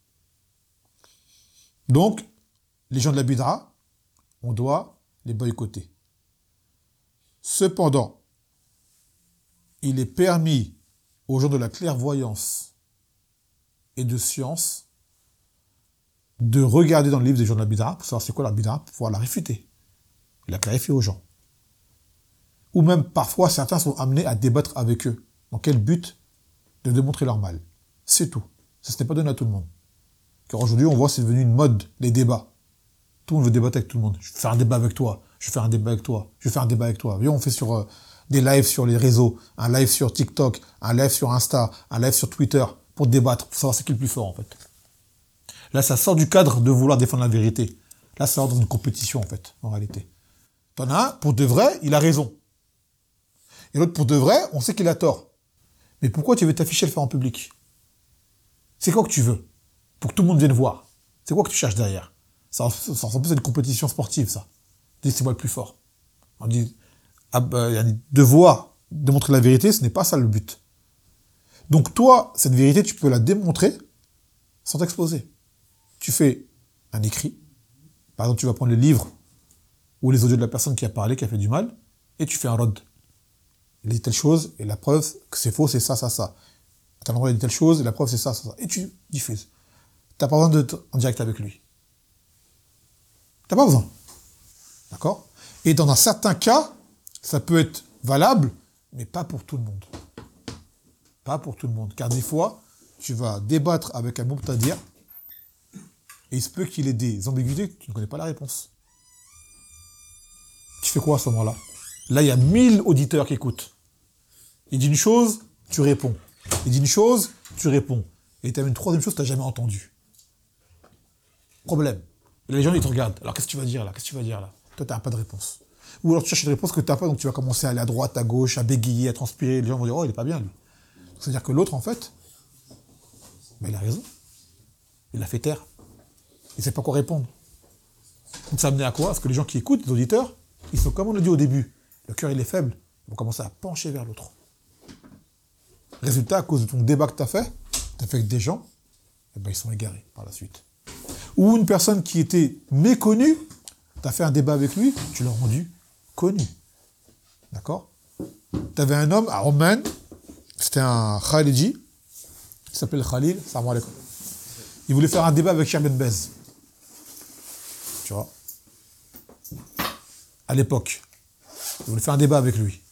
Donc, les gens de la bid'a, on doit les boycotter. Cependant, il est permis aux gens de la clairvoyance et de science de regarder dans le livre des gens de la bid'a pour savoir c'est quoi la bid'a, pour pouvoir la réfuter et la clarifier aux gens. Ou même, parfois, certains sont amenés à débattre avec eux. Dans quel but? De démontrer leur mal. C'est tout. Ça, ce n'est pas donné à tout le monde. Car aujourd'hui, on voit c'est devenu une mode, les débats. Tout le monde veut débattre avec tout le monde. Je vais faire un débat avec toi. Je vais faire un débat avec toi. Je vais faire un débat avec toi. Viens, on fait sur euh, des lives sur les réseaux, un live sur TikTok, un live sur Insta, un live sur Twitter, pour débattre, pour savoir c'est qui le plus fort, en fait. Là, ça sort du cadre de vouloir défendre la vérité. Là, ça sort dans une compétition, en fait, en réalité. T'en as un, pour de vrai, il a raison. Et l'autre, pour de vrai, on sait qu'il a tort. Mais pourquoi tu veux t'afficher et le faire en public? C'est quoi que tu veux? Pour que tout le monde vienne voir. C'est quoi que tu cherches derrière? Ça, ça, ça ressemble plus à une compétition sportive, ça. Dis, c'est moi le plus fort. On dit, ah, bah, devoir démontrer la vérité, ce n'est pas ça le but. Donc toi, cette vérité, tu peux la démontrer sans t'exposer. Tu fais un écrit. Par exemple, tu vas prendre le livre ou les audios de la personne qui a parlé, qui a fait du mal, et tu fais un rod. Il dit telle chose, et la preuve que c'est faux, c'est ça, ça, ça. À tel endroit, il dit telle chose, et la preuve, c'est ça, ça, ça. Et tu diffuses. T'as pas besoin d'être en direct avec lui. T'as pas besoin. D'accord? Et dans un certain cas, ça peut être valable, mais pas pour tout le monde. Pas pour tout le monde. Car des fois, tu vas débattre avec un mubtadir, et il se peut qu'il ait des ambiguïtés, tu ne connais pas la réponse. Tu fais quoi à ce moment-là? Là, il y a mille auditeurs qui écoutent. Il dit une chose, tu réponds. Il dit une chose, tu réponds. Et tu as une troisième chose que tu n'as jamais entendue. Problème. Et les gens, ils te regardent. Alors, qu'est-ce que tu vas dire là? Qu'est-ce que tu vas dire là? Toi, tu n'as pas de réponse. Ou alors, tu cherches une réponse que tu n'as pas, donc tu vas commencer à aller à droite, à gauche, à bégayer, à transpirer. Les gens vont dire, oh, il est pas bien, lui. C'est-à-dire que l'autre, en fait, ben, il a raison. Il l'a fait taire. Il ne sait pas quoi répondre. Donc, ça a amené à quoi? Parce que les gens qui écoutent, les auditeurs, ils sont, comme on l'a dit au début, le cœur, il est faible. Ils vont commencer à pencher vers l'autre. Résultat, à cause de ton débat que tu as fait, tu as fait avec des gens, eh ben, ils sont égarés par la suite. Ou une personne qui était méconnue, tu as fait un débat avec lui, tu l'as rendu connu. D'accord? Tu avais un homme à Oman, c'était un Khalidi, il s'appelle Khalil, salam alaikum. Il voulait faire un débat avec Cheikh Ben Baz. Tu vois? À l'époque. Il voulait faire un débat avec lui.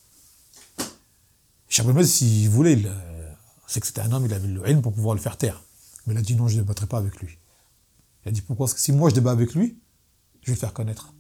Cheikh Ben Baz, s'il voulait, il, euh, c'est que c'était un homme, il avait le haine pour pouvoir le faire taire. Mais il a dit non, je ne débattrai pas avec lui. Il a dit pourquoi? Parce que si moi je débat avec lui, je vais le faire connaître.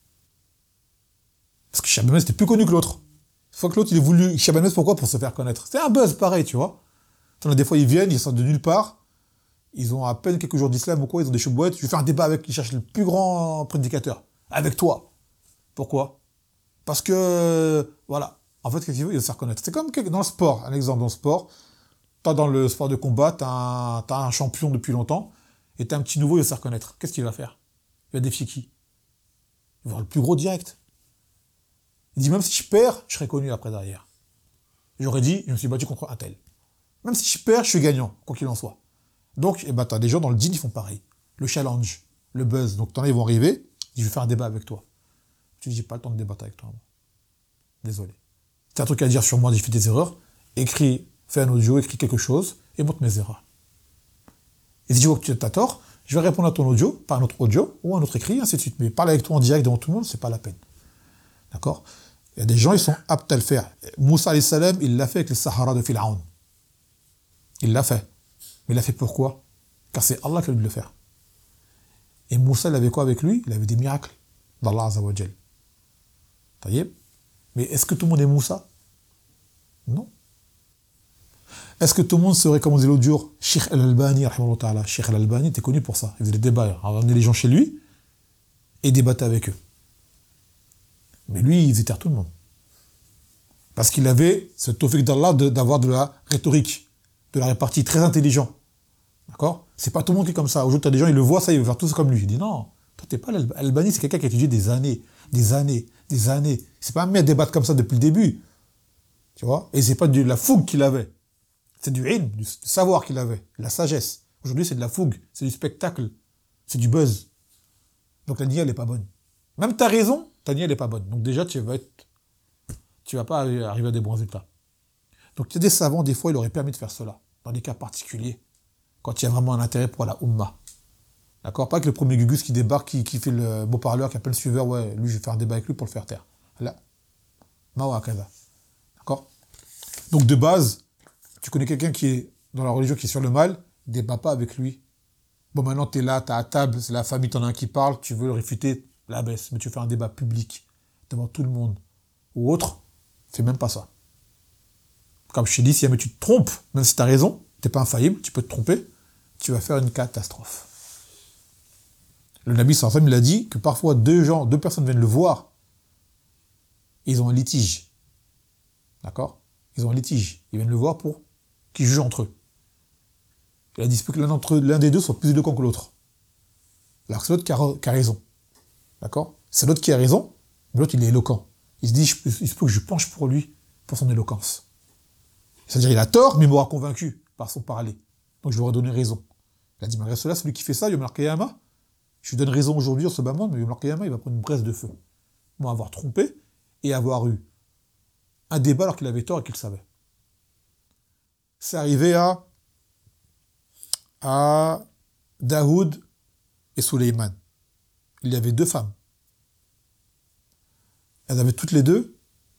Parce que Cheikh Ben Baz était plus connu que l'autre. Une fois que l'autre, il a voulu Cheikh Ben Baz, pourquoi? Pour se faire connaître. C'était un buzz pareil, tu vois. Des fois, ils viennent, ils sortent de nulle part. Ils ont à peine quelques jours d'islam ou quoi, ils ont des chebouettes. Je vais faire un débat avec, ils cherchent le plus grand prédicateur. Avec toi. Pourquoi? Parce que, voilà. En fait, qu'est-ce qu'il veut? Il veut se faire connaître. C'est comme dans le sport. Un exemple dans le sport. Toi, dans le sport de combat, t'as un, t'as un champion depuis longtemps, et t'as un petit nouveau, il veut se faire connaître. Qu'est-ce qu'il va faire? Il va défier qui? Il va voir le plus gros direct. Il dit, même si je perds, je serai connu après derrière. J'aurais dit, je me suis battu contre un tel. Même si je perds, je suis gagnant, quoi qu'il en soit. Donc, eh ben, t'as des gens dans le djinn, ils font pareil. Le challenge, le buzz. Donc, t'en as, ils vont arriver. Ils disent, je vais faire un débat avec toi. Tu dis, j'ai pas le temps de débattre avec toi. Moi. Désolé. T'as un truc à dire sur moi, j'ai fait des erreurs. Écris, fais un audio, écris quelque chose et montre mes erreurs. Et si tu vois que tu as tort, je vais répondre à ton audio par un autre audio ou un autre écrit, ainsi de suite. Mais parler avec toi en direct devant tout le monde, c'est pas la peine. D'accord? Il y a des gens, ils sont aptes à le faire. Moussa alayhi salam, il l'a fait avec les Sahara de Pharaon. Il l'a fait. Mais il l'a fait pourquoi? Car c'est Allah qui a dû le faire. Et Moussa, il avait quoi avec lui? Il avait des miracles d'Allah Azza wa Jal. Taïeb. Mais est-ce que tout le monde est Moussa? Non. Est-ce que tout le monde serait, comme on disait l'autre jour, Sheikh Al-Albani, Sheikh Al-Albani était connu pour ça. Il faisait des débats. Il ramenait les gens chez lui et il débattait avec eux. Mais lui, il étire tout le monde. Parce qu'il avait ce tawfiq d'Allah de, d'avoir de la rhétorique, de la répartie, très intelligent. D'accord? C'est pas tout le monde qui est comme ça. Aujourd'hui, tu as des gens, ils le voient, ça, ils veulent faire tous comme lui. Il dit non, toi, t'es pas l'Albani, c'est quelqu'un qui a étudié des années, des années, des années. C'est pas un mec à débattre comme ça depuis le début. Tu vois? Et c'est pas de la fougue qu'il avait. C'est du ilm, du savoir qu'il avait, de la sagesse. Aujourd'hui, c'est de la fougue, c'est du spectacle, c'est du buzz. Donc la niya, elle est pas bonne. Même ta raison, ta niya, elle est pas bonne. Donc déjà, tu vas être, tu vas pas arriver à des bons résultats. Donc il y a des savants, des fois, il aurait permis de faire cela, dans des cas particuliers, quand il y a vraiment un intérêt pour la Ummah. D'accord? Pas que le premier Gugus qui débarque, qui, qui fait le beau parleur, qui appelle le suiveur, ouais, lui, je vais faire un débat avec lui pour le faire taire. Là. Mawa kaza. D'accord? Donc de base, tu connais quelqu'un qui est dans la religion, qui est sur le mal, débat pas avec lui. Bon, maintenant, t'es là, t'es à table, c'est la famille, t'en as un qui parle, tu veux le réfuter, la baisse, mais tu fais un débat public, devant tout le monde. Ou autre, fais même pas ça. Comme je t'ai dit, si jamais tu te trompes, même si t'as raison, t'es pas infaillible, tu peux te tromper, tu vas faire une catastrophe. Le Nabi sallallahu alayhi wa sallam, il a dit que parfois deux gens, deux personnes viennent le voir et ils ont un litige. D'accord? Ils ont un litige. Ils viennent le voir pour qu'ils jugent entre eux. Il a dit que l'un d'entre eux, l'un des deux soit plus éloquent que l'autre. Alors que c'est l'autre qui a, qui a raison. D'accord? C'est l'autre qui a raison, mais l'autre il est éloquent. Il se dit, je, il se peut que je penche pour lui, pour son éloquence. C'est-à-dire il a tort, mais il m'aura convaincu par son parler. Donc je lui aurai donné raison. Il a dit, malgré cela, celui qui fait ça, Yom al-Qiyamah, je lui donne raison aujourd'hui en ce bas monde, mais Yom al-Qiyamah, il va prendre une braise de feu. Ils vont avoir trompé et avoir eu un débat alors qu'il avait tort et qu'il le savait. C'est arrivé à, à Daoud et Suleiman. Il y avait deux femmes. Elles avaient toutes les deux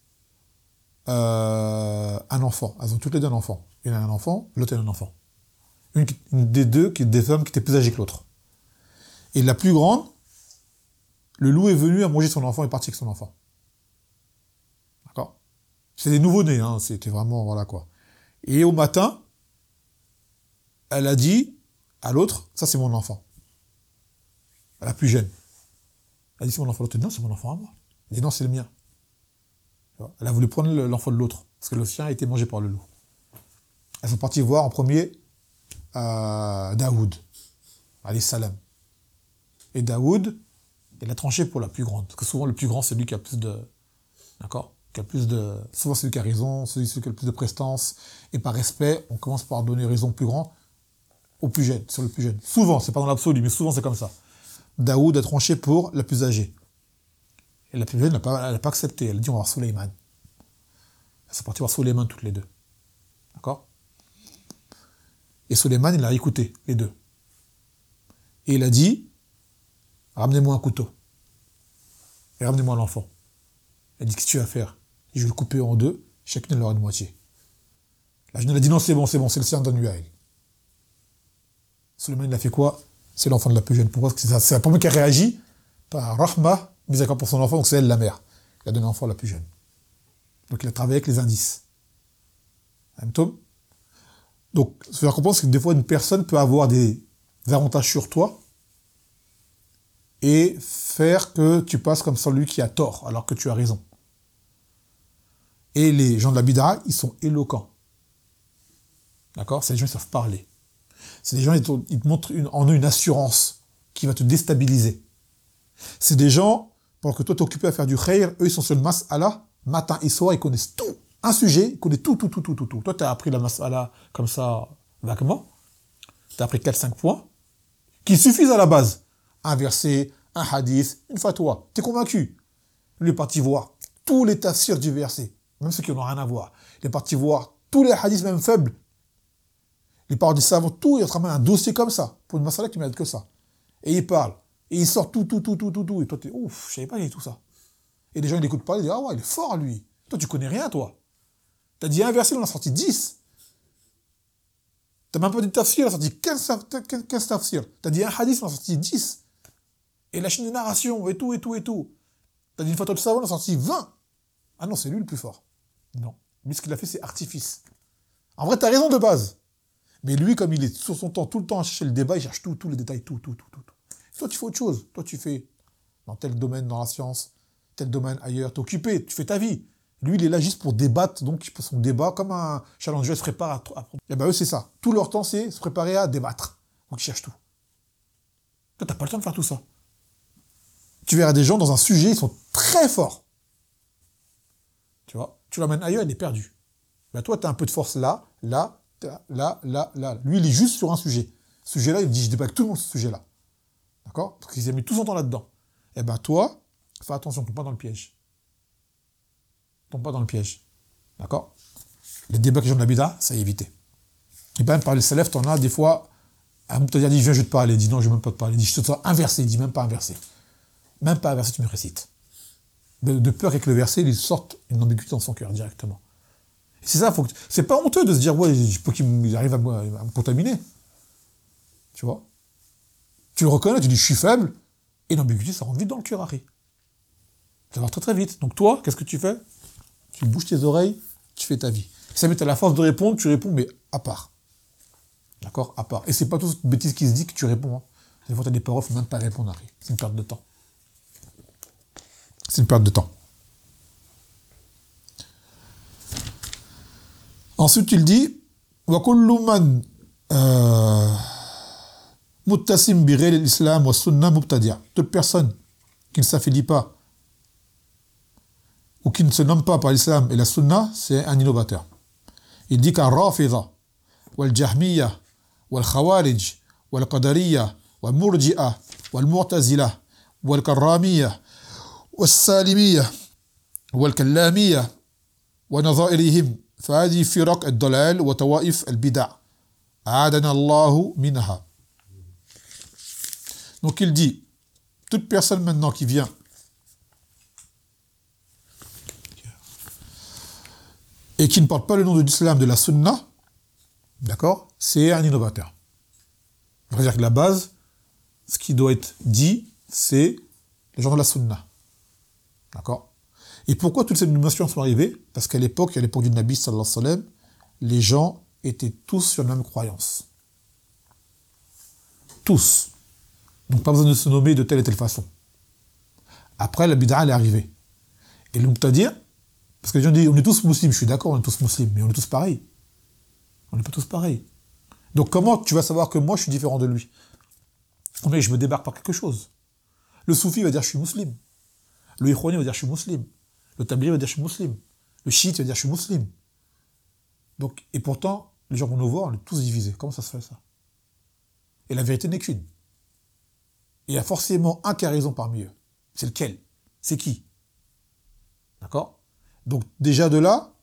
euh, un enfant. Elles ont toutes les deux un enfant. Une a un enfant, l'autre a un enfant. Une, une des deux, qui, des femmes qui étaient plus âgées que l'autre. Et la plus grande, le loup est venu à manger son enfant et est parti avec son enfant. D'accord? C'est des nouveaux-nés, hein, c'était vraiment, voilà quoi. Et au matin, elle a dit à l'autre, ça c'est mon enfant. À la plus jeune. Elle a dit c'est mon enfant. L'autre dit non, c'est mon enfant à moi. Elle dit non, c'est le mien. Elle a voulu prendre l'enfant de l'autre, parce que le sien a été mangé par le loup. Elles sont parties voir en premier euh, Daoud, alayhi salam. Et Daoud, il a tranché pour la plus grande. Parce que souvent, le plus grand, c'est lui qui a plus de... D'accord? Qui a plus de... Souvent, c'est lui qui a raison, c'est celui qui a le plus de prestance. Et par respect, on commence par donner raison au plus grand, au plus jeune, sur le plus jeune. Souvent, c'est pas dans l'absolu, mais souvent, c'est comme ça. Daoud a tranché pour la plus âgée. Et la plus jeune, elle n'a pas, pas accepté. Elle a dit, on va voir Suleiman. Elles sont parties voir Suleiman toutes les deux. D'accord? Et Suleiman, il a écouté, les deux. Et il a dit, ramenez-moi un couteau. Et ramenez-moi l'enfant. Elle a dit, qu'est-ce que tu vas faire? Je vais le couper en deux, chacune elle aura une moitié. La jeune, elle a dit, non, c'est bon, c'est bon, c'est le sien, donne-lui à elle. Suleiman, il a fait quoi? C'est l'enfant de la plus jeune. Pourquoi? Parce que c'est la première qui a réagi par Rahma, mis à part pour son enfant, donc c'est elle, la mère. Il a donné l'enfant à la plus jeune. Donc il a travaillé avec les indices. Un tome. Donc, ça veut dire qu'on pense que des fois, une personne peut avoir des avantages sur toi et faire que tu passes comme celui qui a tort, alors que tu as raison. Et les gens de la bid'a, ils sont éloquents. D'accord? C'est des gens qui savent parler. C'est des gens qui te, ils te montrent une, en eux une assurance qui va te déstabiliser. C'est des gens, pendant que toi t'es occupé à faire du khayr, eux ils sont sur le mas'ala, matin et soir, ils connaissent tout. Un sujet, ils connaissent tout, tout, tout, tout, tout, tout. Toi t'as appris la mas'ala comme ça, vaguement. T'as appris quatre cinq points, qui suffisent à la base. Un verset, un hadith, une fatwa. T'es convaincu? Il est parti voir tous les tafsirs du verset, même ceux qui n'ont rien à voir. Il est parti voir tous les hadiths, même faibles. Il parle du savant, tout, il travaille un dossier comme ça, pour une masala qui mérite que ça. Et il parle, et il sort tout, tout, tout, tout, tout, tout. Et toi, t'es, ouf, je savais pas qu'il y avait tout ça. Et les gens, ils l'écoutent parler, ils disent, ah ouais, il est fort, lui. Toi, tu connais rien, toi. T'as dit un verset, il en a sorti dix. T'as même pas dit tafsir, il en a sorti quinze tafsirs. T'as dit un hadith, il en a sorti dix. Et la chaîne de narration, et tout, et tout, et tout. T'as dit une photo de savant, il en a sorti vingt. Ah non, c'est lui le plus fort. Non. Lui, ce qu'il a fait, c'est artifice. En vrai, t'as raison de base. Mais lui, comme il est sur son temps, tout le temps à chercher le débat, il cherche tout, tous les détails, tout, tout, tout, tout. Toi, tu fais autre chose. Toi, tu fais dans tel domaine, dans la science, tel domaine ailleurs, t'es occupé, tu fais ta vie. Lui, il est là juste pour débattre, donc il fait son débat comme un challenger se prépare à... à... Et ben eux, c'est ça. Tout leur temps, c'est se préparer à débattre. Donc ils cherchent tout. Toi, t'as pas le temps de faire tout ça. Tu verras des gens dans un sujet, ils sont très forts. Tu vois? Tu l'emmènes ailleurs, il est perdu. Ben toi, t'as un peu de force là, là, là, là, là. Lui, il est juste sur un sujet. Ce sujet-là, il dit, je débat avec tout le monde sur ce sujet-là. D'accord? Parce qu'il a mis tout son temps là-dedans. Eh ben toi, fais attention, tombe pas dans le piège. Tombe pas dans le piège. D'accord? Les débats que les gens de la bida, ça a évité. Et même par les salafs, t'en as des fois, un Muqtada dit, viens, je vais te parler. Il dit, non, je vais même pas te parler. Il dit, je te sors un verset. Il dit, même pas un verset. Même pas un verset, tu me récites. De, de peur qu'avec le verset, il sorte une ambiguïté dans son cœur directement. Et c'est ça, faut que... c'est pas honteux de se dire, ouais, je peux qu'il arrive à me, à me contaminer. Tu vois? Tu le reconnais, tu dis, je suis faible, et l'ambiguïté, ça rentre vite dans le cœur, Harry. Ça va très très vite. Donc toi, qu'est-ce que tu fais? Tu bouges tes oreilles, tu fais ta vie. Si ça met à la force de répondre, tu réponds, mais à part. D'accord? À part. Et c'est pas toute bêtise qui se dit que tu réponds. Hein. Des fois, tu as des paroles, il faut même pas répondre, Harry. C'est une perte de temps. C'est une perte de temps. Ensuite, il dit wa kullu man muttasim bi ghayri al-islam wa sunnah mubtadi'. Toute personne qui ne s'affilie pas ou qui ne se nomme pas par l'islam et la sunna, c'est un innovateur. Il dit qu'un rafida wal jahmiya wal khawarij wal qadariyya wal murji'a wal mu'tazila wal karramiyya wal salimiyya wal kallamiyya wa nadha'irihim فهذه فرق الضلال وطوائف البدع أعاذنا الله منها. Donc il dit, toute personne maintenant qui vient et qui ne porte pas le nom de l'islam, de la sunna, d'accord, c'est un innovateur. C'est-à-dire que la base, ce qui doit être dit, c'est les gens de la sunna. D'accord? Et pourquoi toutes ces innovations sont arrivées? Parce qu'à l'époque, à l'époque du Nabi sallallahu alayhi wa sallam, les gens étaient tous sur la même croyance. Tous. Donc pas besoin de se nommer de telle et telle façon. Après, la bid'a, elle est arrivée. Et le muqtadi', parce que les gens disent, on est tous musulmans, je suis d'accord, on est tous musulmans, mais on est tous pareils. On n'est pas tous pareils. Donc comment tu vas savoir que moi, je suis différent de lui? Mais je me débarque par quelque chose. Le soufi va dire, je suis musulman. Le ikhwani va dire, je suis musulman. Le tablighi va dire, je suis musulman. Le chiite va dire, je suis musulman. Donc, et pourtant, les gens vont nous voir, on est tous divisés. Comment ça se fait, ça? Et la vérité n'est qu'une. Et il y a forcément un qui a raison parmi eux. C'est lequel? C'est qui? D'accord? Donc, déjà de là,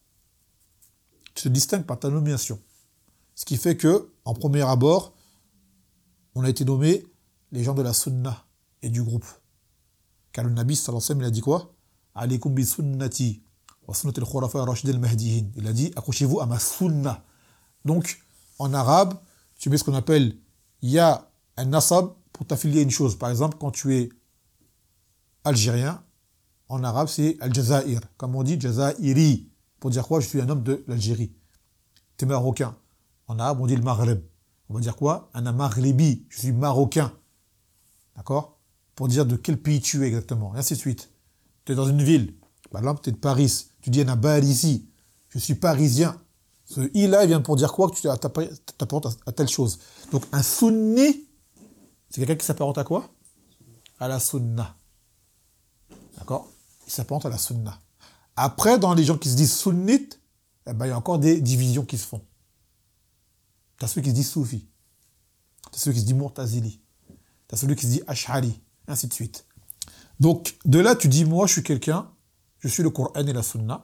tu te distingues par ta nomination. Ce qui fait que, en premier abord, on a été nommé les gens de la sunna et du groupe. Car le Nabi sallallahu alayhi wa sallam, il a dit quoi? Alaykum bi sunnati wa sunnati al-khulafa ar-rashidin al-mahdiyyin. Il a dit, accrochez-vous à ma sunna. Donc, en arabe, tu mets ce qu'on appelle ya an-nasab pour t'affilier à une chose. Par exemple, quand tu es algérien, en arabe, c'est al-jazair. Comme on dit, jazairi. Pour dire quoi? Je suis un homme de l'Algérie. Tu es marocain. En arabe, on dit le Maghreb. On va dire quoi? Un maghribi. Je suis marocain. D'accord? Pour dire de quel pays tu es exactement. Et ainsi de suite. Tu es dans une ville. Par exemple, tu es de Paris. Tu dis, un ici. Je suis parisien. Ce i-là, il vient pour dire quoi? Que tu t'apparentes à telle chose. Donc, un sunni, c'est quelqu'un qui s'apparente à quoi? À la sunna. D'accord? Il s'apparente à la sunna. Après, dans les gens qui se disent sunnites, eh ben, il y a encore des divisions qui se font. Tu as ceux qui se disent soufi. Tu as ceux qui se disent mu'tazili. Tu as celui qui se dit ash'ari. Ainsi de suite. Donc, de là, tu dis, moi, je suis quelqu'un, je suis le Coran et la Sunna,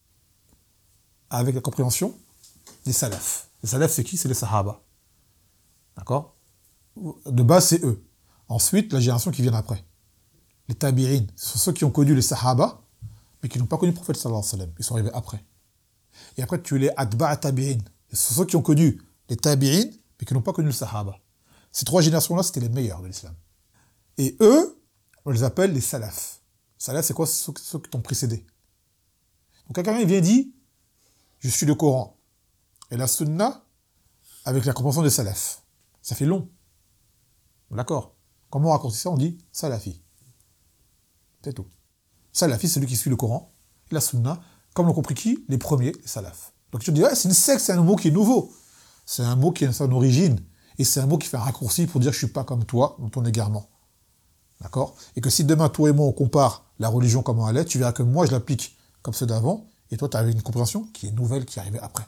avec la compréhension des salafs. Les salafs, c'est qui? C'est les sahaba. D'accord? De base, c'est eux. Ensuite, la génération qui vient après. Les tabi'in, ce sont ceux qui ont connu les sahaba, mais qui n'ont pas connu le prophète sallallahu alayhi wa sallam. Ils sont arrivés après. Et après, tu les atba'a tabi'in. Ce sont ceux qui ont connu les tabi'in, mais qui n'ont pas connu le sahaba. Ces trois générations-là, c'était les meilleurs de l'islam. Et eux, on les appelle les salafs. Salaf, c'est quoi? Ceux, ceux qui t'ont précédé. Donc quelqu'un vient et dit, je suis le Coran. Et la sunna, avec la compréhension des salafs. Ça fait long. D'accord? Comment on raccourcit ça? On dit salafi. C'est tout. Salafi, c'est celui qui suit le Coran. Et la sunna, comme l'ont compris qui? Les premiers, les salafs. Donc tu te dis, ouais, c'est une secte, c'est un mot qui est nouveau. C'est un mot qui a son origine. Et c'est un mot qui fait un raccourci pour dire, je suis pas comme toi dans ton égarement. D'accord? Et que si demain, toi et moi, on compare la religion comment elle est, tu verras que moi, je l'applique comme ceux d'avant, et toi, tu as une compréhension qui est nouvelle, qui est arrivée après.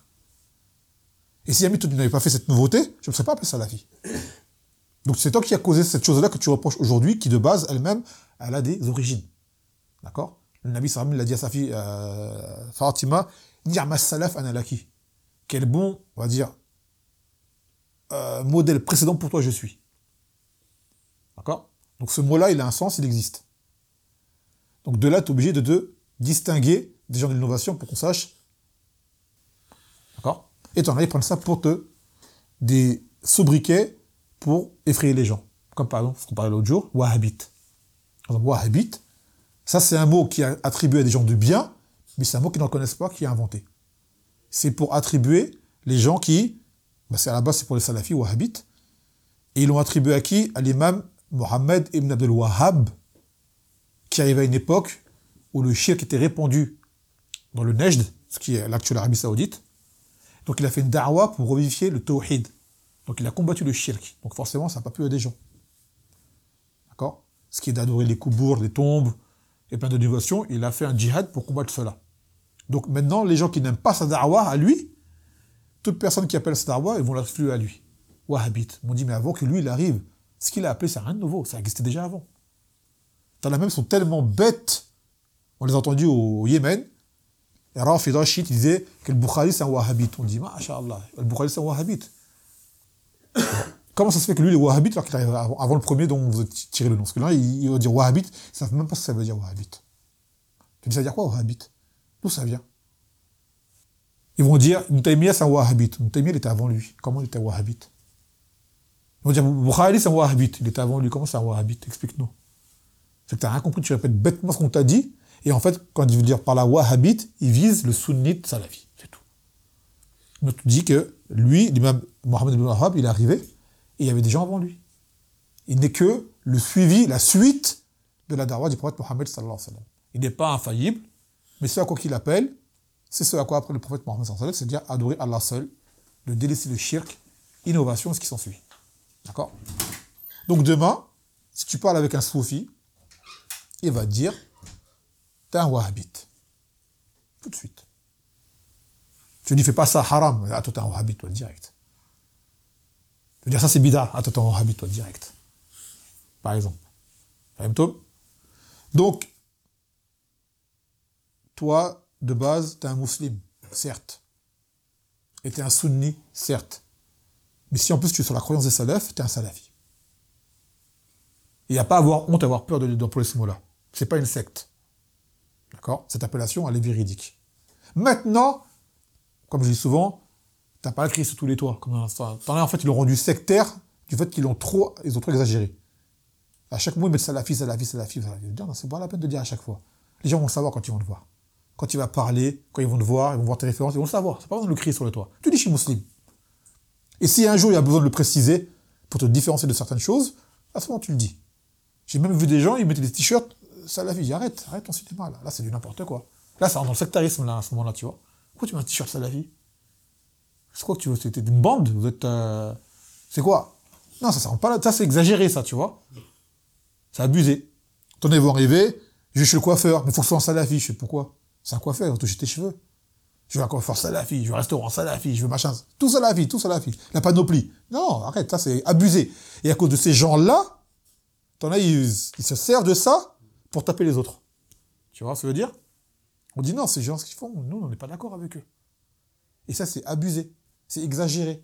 Et si jamais tu n'avais pas fait cette nouveauté, je ne serais pas appelé salafi. Donc c'est toi qui as causé cette chose-là que tu reproches aujourd'hui, qui de base, elle-même, elle a des origines. D'accord? Le Nabi sallallahu alayhi wa sallam l'a dit à sa fille euh, Fatima, ni'ma salaf analaki. Quel bon, on va dire, euh, modèle précédent pour toi je suis. D'accord? Donc ce mot-là, il a un sens, il existe. Donc de là, tu es obligé de te distinguer des gens de l'innovation pour qu'on sache. D'accord? Et tu en as, ils prennent ça pour te... des sobriquets pour effrayer les gens. Comme par exemple, ce qu'on parlait l'autre jour, wahhabite. Par exemple, wahhabite, ça c'est un mot qui est attribué à des gens de bien, mais c'est un mot qu'ils n'en connaissent pas, qui est inventé. C'est pour attribuer les gens qui... Ben c'est à la base, c'est pour les salafis, wahhabites. Et ils l'ont attribué à qui? À l'imam Mohammed ibn Abdel Wahhab, qui arrivait à une époque où le shirk était répandu dans le Nejd, ce qui est l'actuelle Arabie Saoudite, Donc il a fait une da'wa pour revivifier le tawhid. Donc il a combattu le shirk. Donc forcément, ça n'a pas plu à des gens. D'accord? Ce qui est d'adorer les coubours, les tombes, et plein de dévotions, il a fait un djihad pour combattre cela. Donc maintenant, les gens qui n'aiment pas sa da'wa à lui, toute personne qui appelle sa da'wa, ils vont l'affluer à lui. Wahhabite. Ils m'ont dit, mais avant que lui, il arrive, ce qu'il a appelé, c'est rien de nouveau, ça existait déjà avant. T'en as même, sont tellement bêtes, on les a entendus au Yémen, et Rafida Shit, il disait que le Bukhari, c'est un wahhabite. On dit, masha'Allah, le Bukhari, c'est un wahhabite. Comment ça se fait que lui, il est wahhabite, alors qu'il arrive avant le premier dont vous tirez le nom? Parce que là, il va dire wahhabite, ils ne savent même pas ce que ça veut dire wahhabite. Tu dis, ça veut dire quoi, wahhabite? D'où ça vient? Ils vont dire, Ibn Taymiyyah, c'est un wahhabite. Ibn Taymiyyah, il était avant lui. Comment il était wahhabite? Ils vont dire, Bukhari, c'est un wahhabite. Il était avant lui. Comment c'est un wahhabite? Explique-nous. C'est que tu n'as rien compris, tu répètes bêtement ce qu'on t'a dit. Et en fait, quand il veut dire par la wahhabite, il vise le sunnite salafi. C'est tout. Donc, tu dis que lui, l'imam Mohammed ibn Wahhab, il est arrivé, et il y avait des gens avant lui. Il n'est que le suivi, la suite de la da'wa du prophète Mohammed sallallahu alayhi wa sallam. Il n'est pas infaillible, mais ce à quoi qu'il appelle, c'est ce à quoi après le prophète Mohammed sallallahu alayhi wa sallam, c'est-à-dire adorer Allah seul, de délaisser le shirk, innovation, ce qui s'ensuit. D'accord? Donc demain, si tu parles avec un soufi, il va te dire, t'es un wahhabite. Tout de suite. Tu lui dis, fais pas ça haram. Ah, toi, t'es un wahhabite, toi, direct. Tu veux dire, ça, c'est bida. Ah, toi, t'es un wahhabite, toi, direct. Par exemple. Donc, toi, de base, t'es un musulman, certes. Et t'es un sunni, certes. Mais si en plus tu es sur la croyance des salafs, t'es un salafi. Il n'y a pas à avoir honte, à avoir peur d'employer ce mot-là. C'est pas une secte. D'accord? Cette appellation, elle est véridique. Maintenant, comme je dis souvent, t'as pas écrit sur tous les toits. Comme un, enfin, t'en as, en fait, ils l'ont rendu sectaire du fait qu'ils l'ont trop, ils ont trop exagéré. À chaque mot, ils mettent salafi, salafi, salafi, salafi. Non, c'est pas la peine de dire à chaque fois. Les gens vont le savoir quand ils vont te voir. Quand tu vas parler, quand ils vont te voir, ils vont voir tes références, ils vont le savoir. C'est pas besoin de le crier sur le toit. Tu dis, je suis musulman. Et si un jour il y a besoin de le préciser pour te différencier de certaines choses, à ce moment tu le dis. J'ai même vu des gens, ils mettaient des t-shirts, salafi, j'ai arrête, arrête ton cinéma là. Là c'est du n'importe quoi. Là c'est dans le sectarisme là, à ce moment-là, tu vois. Pourquoi tu mets un t-shirt salafi? C'est quoi que tu veux? C'était une bande? Vous êtes. Euh... C'est quoi? Non, ça, ça rentre pas là. Ça c'est exagéré ça, tu vois. C'est abusé. T'en es vont arriver, je vais chez le coiffeur, mais il faut que ce soit en salafi. Je sais pourquoi. C'est un coiffeur, il va toucher tes cheveux. Je veux un coiffeur salafi, je veux un restaurant salafi, je veux machin. Tout salafi, tout salafi. La panoplie. Non, arrête, ça c'est abusé. Et à cause de ces gens-là, t'en as, ils, ils se servent de ça pour taper les autres. Tu vois ce que je veux dire? On dit non, ces gens, ce qu'ils font, nous, on n'est pas d'accord avec eux. Et ça, c'est abusé. C'est exagéré.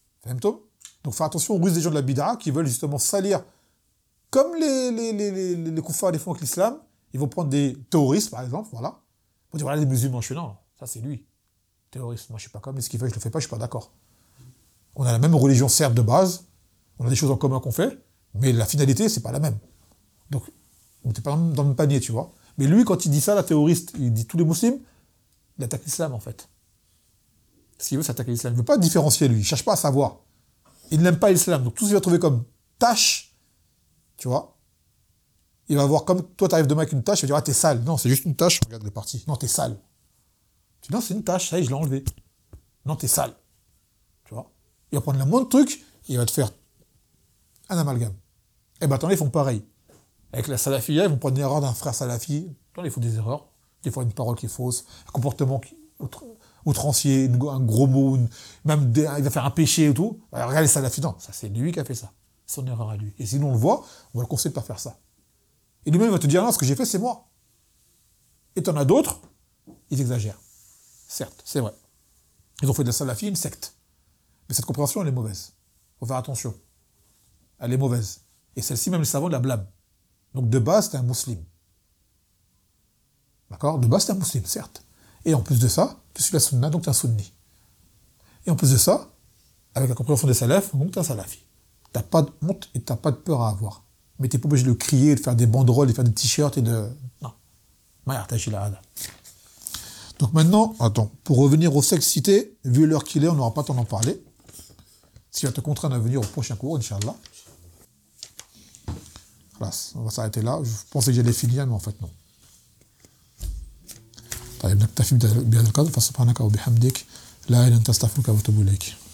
Donc, fais attention aux ruses des gens de la bid'a qui veulent justement salir. Comme les, les, les, les, les koufars les font avec l'islam, ils vont prendre des terroristes, par exemple, voilà. Pour dire, voilà, les musulmans, je suis non, ça c'est lui. Terroriste, moi je suis pas comme, mais ce qu'il fait, je le fais pas, je suis pas d'accord. On a la même religion serbe de base, on a des choses en commun qu'on fait, mais la finalité, c'est pas la même. Donc, on n'était pas dans le même panier, tu vois. Mais lui, quand il dit ça, la terroriste, il dit tous les musulmans, il attaque l'islam, en fait. Ce qu'il veut, c'est attaquer l'islam. Il ne veut pas différencier, lui. Il ne cherche pas à savoir. Il n'aime pas l'islam. Donc, tout ce qu'il va trouver comme tâche, tu vois, il va voir comme toi, tu arrives demain avec une tâche, il va dire, ah, t'es sale. Non, c'est juste une tâche, regarde les parties. Non, t'es sale. Tu dis, non, c'est une tâche, ça y est, je l'ai enlevé. Non, t'es sale. Tu vois. Il va prendre le moindre truc, et il va te faire un amalgame. Et ben, attends, ils font pareil. Avec la salafia, ils vont prendre une erreur d'un frère salafi. Attends, ils font des erreurs. Des fois, une parole qui est fausse, un comportement qui outrancier, un gros mot, une, même des, il va faire un péché et tout. Alors, regarde les salafis. Non, ça, c'est lui qui a fait ça. C'est son erreur à lui. Et sinon, on le voit, on va le conseiller de ne pas faire ça. Et lui-même va te dire, non, ce que j'ai fait, c'est moi. Et t'en as d'autres, ils exagèrent. Certes, c'est vrai. Ils ont fait de la salafie une secte. Mais cette compréhension, elle est mauvaise. Il faut faire attention. Elle est mauvaise. Et celle-ci, même les savants la blâment. Donc, de base, c'est un musulman. D'accord? De base, c'est un musulman, certes. Et en plus de ça, tu suis la sunna, donc tu es un sunni. Et en plus de ça, avec la compréhension des salafs, donc tu es un salafi. Tu n'as pas de honte et tu n'as pas de peur à avoir. Mais tu n'es pas obligé de crier, de faire des banderoles, de faire des t-shirts et de... Non. Donc maintenant, attends, pour revenir au sexe cité, vu l'heure qu'il est, on n'aura pas le temps d'en parler. Ce qui va te contraindre à venir au prochain cours, Inch'Allah. Voilà, on va s'arrêter là. Je pensais que j'allais finir, mais en fait non. طيب نكتفي بهذا القدر فسبحانك وبحمدك La ilaha illa anta astaghfiruka wa atubu ilayk.